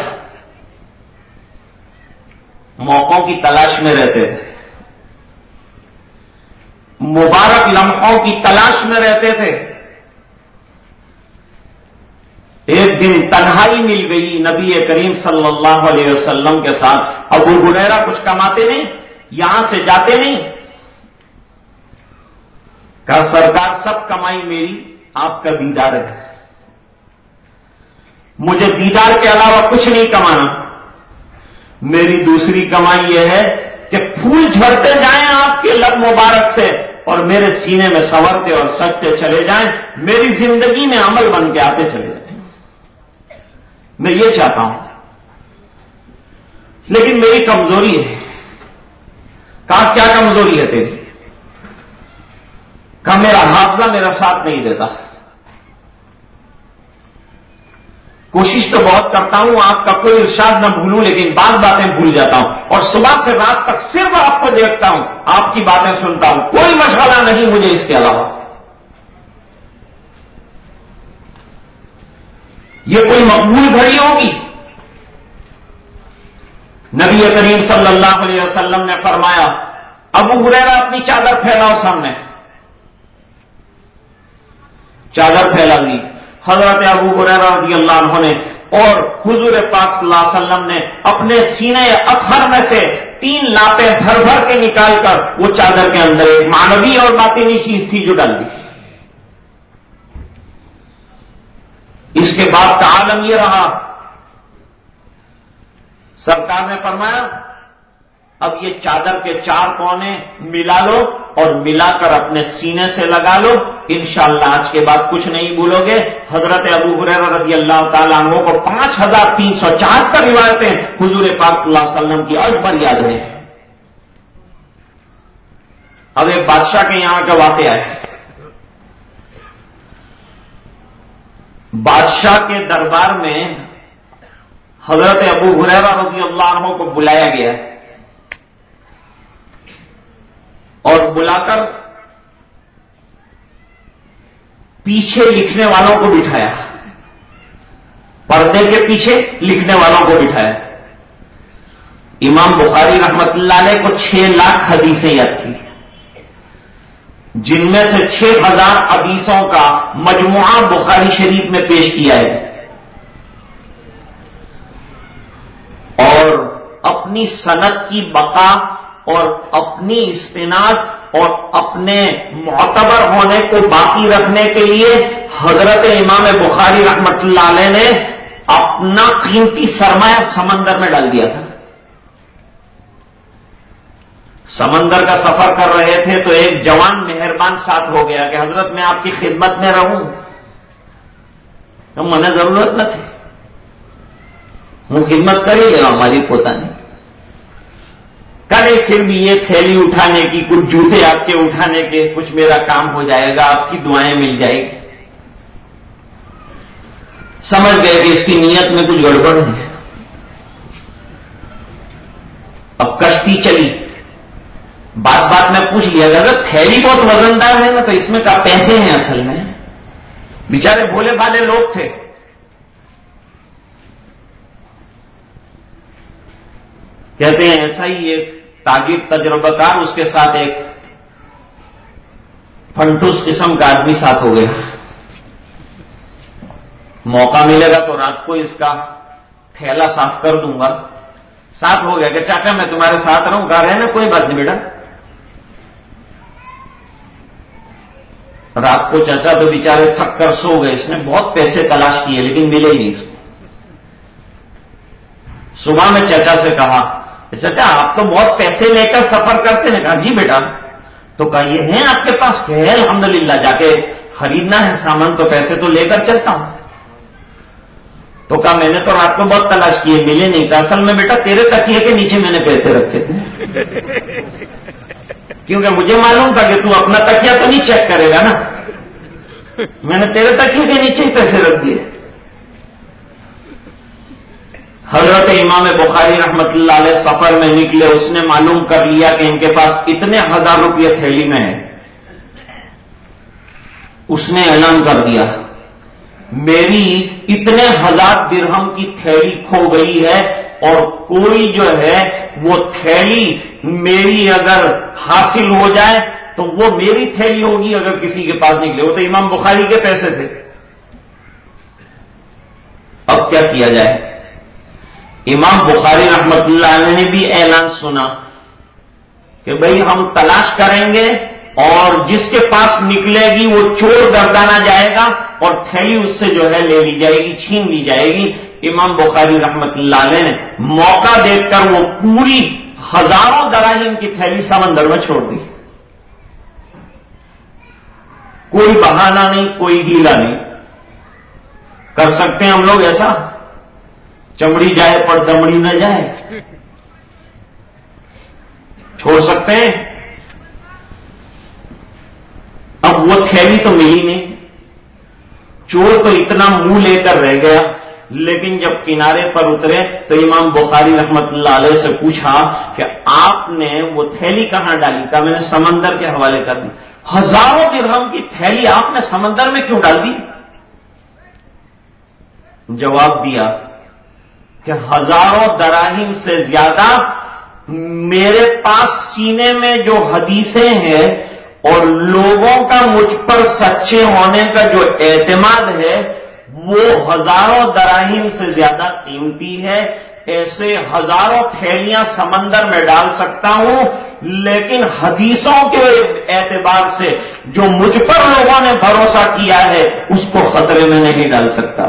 موقعوں کی تلاش میں رہتے تھے. مبارک مبارک لمحوں کی تلاش میں رہتے تھے. ایک دن تنہائی مل گئی نبی کریم صلی اللہ علیہ وسلم کے ساتھ. ابو ہریرہ کچھ کماتے نہیں, یہاں سے جاتے نہیں. کہا سرکار سب کمائی میری, آپ کا دیدار ہے, مجھے دیدار کے علاوہ کچھ نہیں کمانا. میری دوسری کمائی یہ ہے کہ پھول جھڑتے جائیں آپ کے لب مبارک سے اور میرے سینے میں سنورتے اور سجتے چلے جائیں, میری زندگی میں عمل بن کے آتے چلے جائیں. میں یہ چاہتا ہوں, لیکن میری کمزوری ہے. کہا کیا کمزوری ہے تیری؟ کہا میرا حافظہ میرا ساتھ نہیں دیتا. کوشش تو بہت کرتا ہوں آپ کا کوئی ارشاد نہ بھولوں, لیکن بعض باتیں بھول جاتا ہوں, اور صبح سے رات تک صرف آپ کو دیکھتا ہوں, آپ کی باتیں سنتا ہوں, کوئی مشغلہ نہیں مجھے اس کے علاوہ. یہ کوئی مقبول گھڑی ہوگی؟ نبی کریم صلی اللہ علیہ وسلم نے فرمایا ابو ہریرہ اپنی چادر پھیلاؤ سامنے. چادر پھیلا دی. حضرت ابو ہریرہ رضی اللہ عنہ نے اور حضور پاک صلی اللہ علیہ وسلم نے اپنے سینے اطہر میں سے 3 لاپیں بھر بھر کے نکال کر وہ چادر کے اندر ایک معنوی اور باطنی چیز تھی جو ڈال دی. اس کے بعد کا عالم یہ رہا, سرکار نے فرمایا اب یہ چادر کے 4 کونے ملا لو اور ملا کر اپنے سینے سے لگا لو, انشاءاللہ آج کے بعد کچھ نہیں بھولو گے. حضرت ابو ہریرہ رضی اللہ تعالیٰ عنہ کو 5374 روایتیں حضور پاک صلی اللہ علیہ وسلم کی از بر یاد ہیں. اب ایک بادشاہ کے یہاں کا واقعہ ہے. بادشاہ کے دربار میں حضرت ابو ہریرہ رضی اللہ عنہ کو بلایا گیا اور بلا کر پیچھے لکھنے والوں کو بٹھایا, پردے کے پیچھے لکھنے والوں کو بٹھایا. امام بخاری رحمت اللہ علیہ کو 6 لاکھ حدیثیں یاد تھی, جن میں سے 6000 حدیثوں کا مجموعہ بخاری شریف میں پیش کیا ہے, اور اپنی سند کی بقا اور اپنی استناد اور اپنے معتبر ہونے کو باقی رکھنے کے لیے حضرت امام بخاری رحمت اللہ علیہ نے اپنا قیمتی سرمایہ سمندر میں ڈال دیا تھا. سمندر کا سفر کر رہے تھے تو ایک جوان مہربان ساتھ ہو گیا کہ حضرت میں آپ کی خدمت میں رہوں. تو مجھے ضرورت نہ تھی, وہ خدمت کر ہی گیا ہماری پوتانی. کرے پھر بھی یہ تھیلی اٹھانے کی, کچھ جوتے آپ کے اٹھانے کے, کچھ میرا کام ہو جائے گا, آپ کی دعائیں مل جائے گی. سمجھ گئے کہ اس کی نیت میں کچھ گڑبڑ ہے. اب کشتی چلی, بات بات میں پوچھ لیا اگر تھیلی بہت وزندار ہے نا تو اس میں کا پیسے ہیں اصل میں. بیچارے بھولے بھالے لوگ تھے. کہتے ہیں ایسا ہی ایک تاجر تجربہ کار, اس کے ساتھ ایک فنٹوس قسم کا آدمی ساتھ ہو گیا. موقع ملے گا تو رات کو اس کا تھیلا صاف کر دوں گا. ساتھ ہو گیا کہ چاچا میں تمہارے ساتھ رہوں. کہا رہے نا کوئی بات نہیں بیٹا. رات کو چچا تو بیچارے تھک کر سو گئے. اس نے بہت پیسے تلاش کیے لیکن ملے ہی نہیں اس کو. صبح میں چچا سے کہا چچا آپ تو بہت پیسے لے کر سفر کرتے ہیں. کہا جی بیٹا. تو کہا یہ ہیں آپ کے پاس؟ کہ الحمدللہ, جا کے خریدنا ہے سامان تو پیسے تو لے کر چلتا ہوں. تو کہا میں نے تو رات کو بہت تلاش کیے ملے نہیں. کہا اصل میں بیٹا تیرے تکیے کے نیچے میں نے پیسے رکھے تھے, کیونکہ مجھے معلوم تھا کہ تو اپنا تکیہ تو نہیں چیک کرے گا نا, میں نے تیرے تکیے کے نیچے ہی پیسے رکھ دیے. حضرت امام بخاری رحمت اللہ علیہ سفر میں نکلے. اس نے معلوم کر لیا کہ ان کے پاس اتنے 1000 روپے تھیلی میں ہے. اس نے اعلان کر دیا میری اتنے 1000 درہم کی تھیلی کھو گئی ہے, اور کوئی جو ہے وہ تھیلی میری اگر حاصل ہو جائے تو وہ میری تھیلی ہوگی اگر کسی کے پاس نکلے. وہ تو امام بخاری کے پیسے تھے. اب کیا کیا جائے؟ امام بخاری رحمت اللہ علیہ نے بھی اعلان سنا کہ بھئی ہم تلاش کریں گے اور جس کے پاس نکلے گی وہ چور گردانا جائے گا اور تھیلی اس سے جو ہے لے لی جائے گی، چھین لی جائے گی. امام بخاری رحمت اللہ علیہ نے موقع دیکھ کر وہ پوری ہزاروں دراہیم کی تھیلی سمندر میں چھوڑ دی. کوئی بہانہ نہیں، کوئی ہیلا نہیں. کر سکتے ہیں ہم لوگ ایسا؟ چمڑی جائے پر دمڑی نہ جائے. چھوڑ سکتے ہیں؟ اب وہ تھیلی تو ملی نہیں. چور تو اتنا منہ لے کر رہ گیا، لیکن جب کنارے پر اترے تو امام بخاری رحمت اللہ علیہ سے پوچھا کہ آپ نے وہ تھیلی کہاں ڈالی؟ کہا میں نے سمندر کے حوالے کر دی. ہزاروں درہم کی تھیلی آپ نے سمندر میں کیوں ڈال دی؟ جواب دیا کہ ہزاروں دراہیم سے زیادہ میرے پاس سینے میں جو حدیثیں ہیں اور لوگوں کا مجھ پر سچے ہونے کا جو اعتماد ہے وہ ہزاروں دراہیم سے زیادہ قیمتی ہے. ایسے ہزاروں تھیلیاں سمندر میں ڈال سکتا ہوں، لیکن حدیثوں کے اعتبار سے جو مجھ پر لوگوں نے بھروسہ کیا ہے اس کو خطرے میں نہیں ڈال سکتا.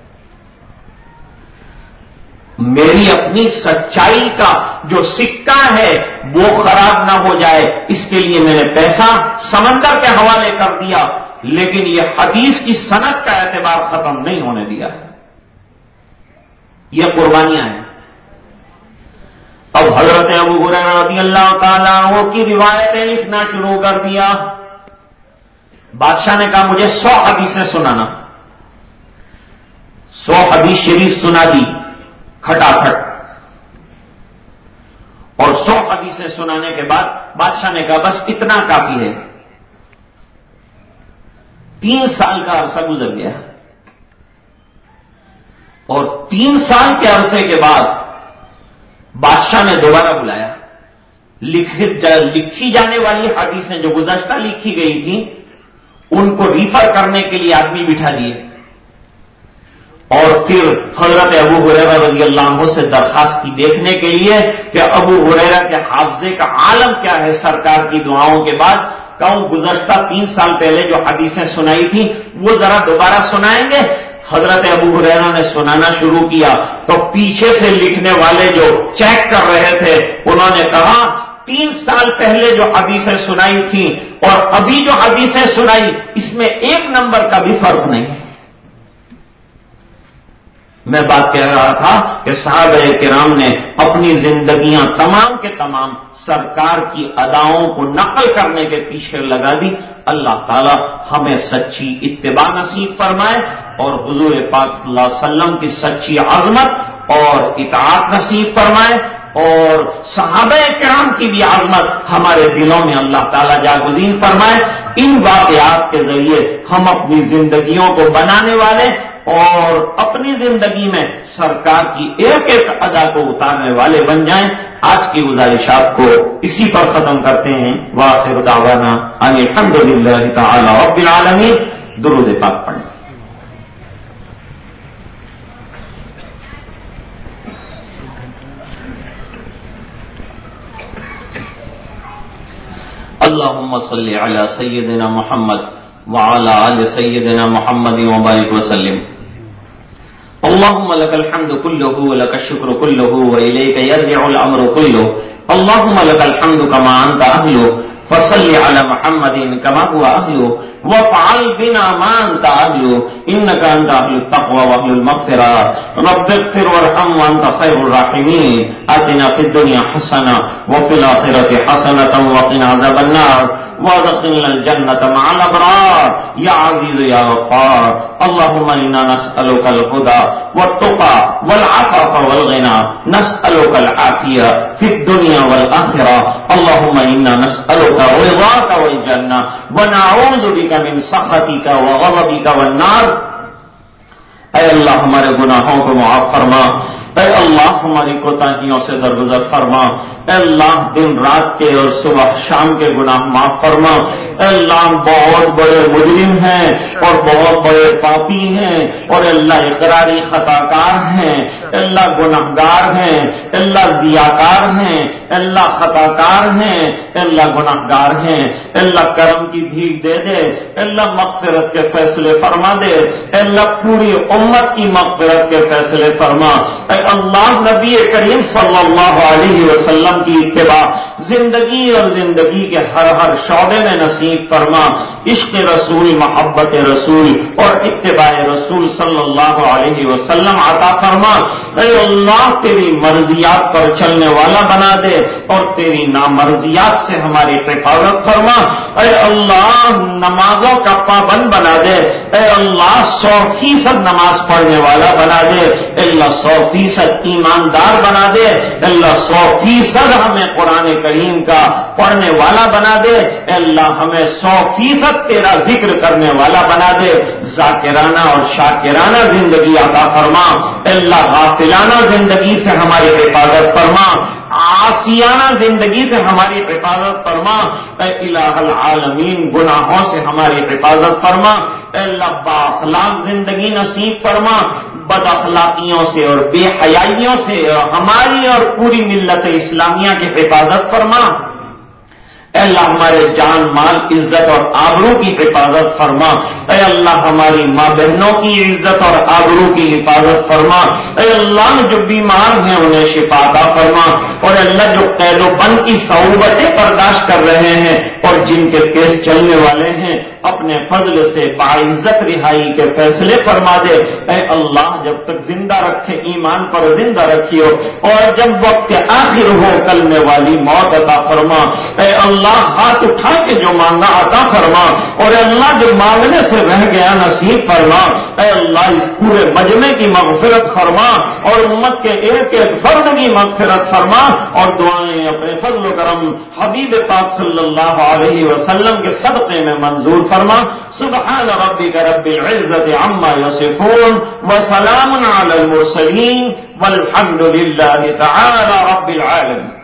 میری اپنی سچائی کا جو سکہ ہے وہ خراب نہ ہو جائے، اس کے لیے میں نے پیسہ سمندر کے حوالے کر دیا، لیکن یہ حدیث کی سند کا اعتبار ختم نہیں ہونے دیا. یہ قربانیاں ہیں. اب حضرت ابو ہریرہ رضی اللہ تعالیٰ عنہ کی روایتیں لکھنا شروع کر دیا. بادشاہ نے کہا مجھے 100 حدیثیں سنانا. 100 حدیث شریف سنا دی کھٹا کھٹ. اور 100 حدیثیں سنانے کے بعد بادشاہ نے کہا بس اتنا کافی ہے. 3 سال کا عرصہ گزر گیا اور 3 سال کے عرصے کے بعد بادشاہ نے دوبارہ بلایا. لکھی جانے والی حدیثیں جو گزشتہ لکھی گئی تھیں ان کو ریفر کرنے کے لیے آدمی بٹھا دیے اور پھر حضرت ابو ہریرہ رضی اللہ عنہ سے درخواست کی دیکھنے کے لیے کہ ابو ہریرہ کے حافظے کا عالم کیا ہے سرکار کی دعاؤں کے بعد. کہوں گزشتہ 3 سال پہلے جو حدیثیں سنائی تھیں وہ ذرا دوبارہ سنائیں گے. حضرت ابو ہریرہ نے سنانا شروع کیا تو پیچھے سے لکھنے والے جو چیک کر رہے تھے انہوں نے کہا 3 سال پہلے جو حدیثیں سنائی تھیں اور ابھی جو حدیثیں سنائی اس میں 1 نمبر کا بھی فرق نہیں ہے. میں بات کہہ رہا تھا کہ صحابہ کرام نے اپنی زندگیاں تمام کے تمام سرکار کی اداؤں کو نقل کرنے کے پیچھے لگا دی. اللہ تعالی ہمیں سچی اتباع نصیب فرمائے اور حضور پاک صلی اللہ علیہ وسلم کی سچی عظمت اور اطاعت نصیب فرمائے اور صحابہ کرام کی بھی عظمت ہمارے دلوں میں اللہ تعالیٰ جاگزین فرمائے. ان واقعات کے ذریعے ہم اپنی زندگیوں کو بنانے والے اور اپنی زندگی میں سرکار کی ایک ایک ادا کو اتارنے والے بن جائیں. آج کی گزارشات کو اسی پر ختم کرتے ہیں. وآخر دعوانا ان الحمد للہ تعالی رب العالمین. درود پاک پڑھیں. اللهم صل على سيدنا محمد وعلى آل سيدنا محمد وبارك وسلم. اللهم لك الحمد كله ولك الشكر كله وإليك يرجع الأمر كله. اللهم لك الحمد كما أنت أهله فصل على محمد كما هو أهله وافعل بنا ما أنت أهله إنك أنت أهل التقوى وأهل المغفرة. رب اغفر وارحم وأنت خير الراحمين. آتنا في الدنيا حسنة وفي الآخرة حسنة وقنا عذاب النار وادخلنا الجنة مع الأبرار يا عزيز يا غفار. اللهم إنا نسألك الهدى والتقى والعفاف والغنى. نسألك العافية في الدنيا والآخرة. اللهم إنا نسألك رضاك والجنة ونعوذ بك من سخطك وغضبك والنار. اے اللہ ہمارے گناہوں کو معاف فرما، اے اللہ ہماری کوتاہیوں سے درگزر فرما، اے اللہ دن رات کے اور صبح شام کے گناہ معاف فرما، اے اللہ بہت بڑے مجرم ہیں اور بہت بڑے پاپی ہیں، اور اللہ اقراری خطا کار ہیں، اللہ گناہگار ہیں، اللہ ضیاءکار ہیں، اللہ خطا کار ہیں، اللہ گناہگار ہیں، اللہ کرم کی بھیک دے دے، اللہ مغفرت کے فیصلے فرما دے، اللہ پوری امت کی مغفرت کے فیصلے فرما، اے اللہ نبی کریم صلی اللہ علیہ وسلم کی اتباع زندگی اور زندگی کے ہر ہر شعبے میں نصیب فرما، عشق رسول، محبت رسول اور اتباع رسول صلی اللہ علیہ وسلم عطا فرما، اے اللہ تیری مرضیات پر چلنے والا بنا دے اور تیری نامرضیات سے ہماری حفاظت فرما، اے اللہ نمازوں کا پابند بنا دے، اے اللہ 100% نماز پڑھنے والا بنا دے، اے اللہ 100% ایماندار بنا دے، اے اللہ 100% ہمیں قرآن کریم کا پڑھنے والا بنا دے، اے اللہ ہمیں 100% تیرا ذکر کرنے والا بنا دے، ذاکرانہ اور شاکرانہ زندگی عطا فرما، اے اللہ غافلانہ زندگی سے ہماری حفاظت فرما، عاصیانہ زندگی سے ہماری حفاظت فرما، اے الہ العالمین گناہوں سے ہماری حفاظت فرما، اے اللہ بااخلاق زندگی نصیب فرما، بد اخلاقیوں سے اور بے حیائیوں سے ہماری اور پوری ملت اسلامیہ کی حفاظت فرما، اے اللہ ہمارے جان مال عزت اور آبرو کی حفاظت فرما، اے اللہ ہماری ماں بہنوں کی عزت اور آبرو کی حفاظت فرما، اے اللہ جو بیمار ہیں انہیں شفا عطا فرما، اور اللہ جو قید و بند کی صعوبتیں برداشت کر رہے ہیں اور جن کے کیس چلنے والے ہیں اپنے فضل سے باعزت رہائی کے فیصلے فرما دے، اے اللہ جب تک زندہ رکھے ایمان پر زندہ رکھیو، اور جب وقت آخر ہو کلمے والی موت عطا فرما، اے اللہ ہاتھ اٹھا کے جو مانگا عطا فرما، اور اے اللہ جو مانگنے سے رہ گیا نصیب فرما، اے اللہ اس پورے مجمع کی مغفرت فرما اور امت کے ایک ایک فرد کی مغفرت فرما، اور دعائیں اپنے فضل و کرم حبیب پاک صلی اللہ علیہ وسلم کے صدقے میں منظور فرما۔ سبحان ربک رب العزت عما یصفون وسلام علی المرسلین والحمد للہ تعالی رب العالمین۔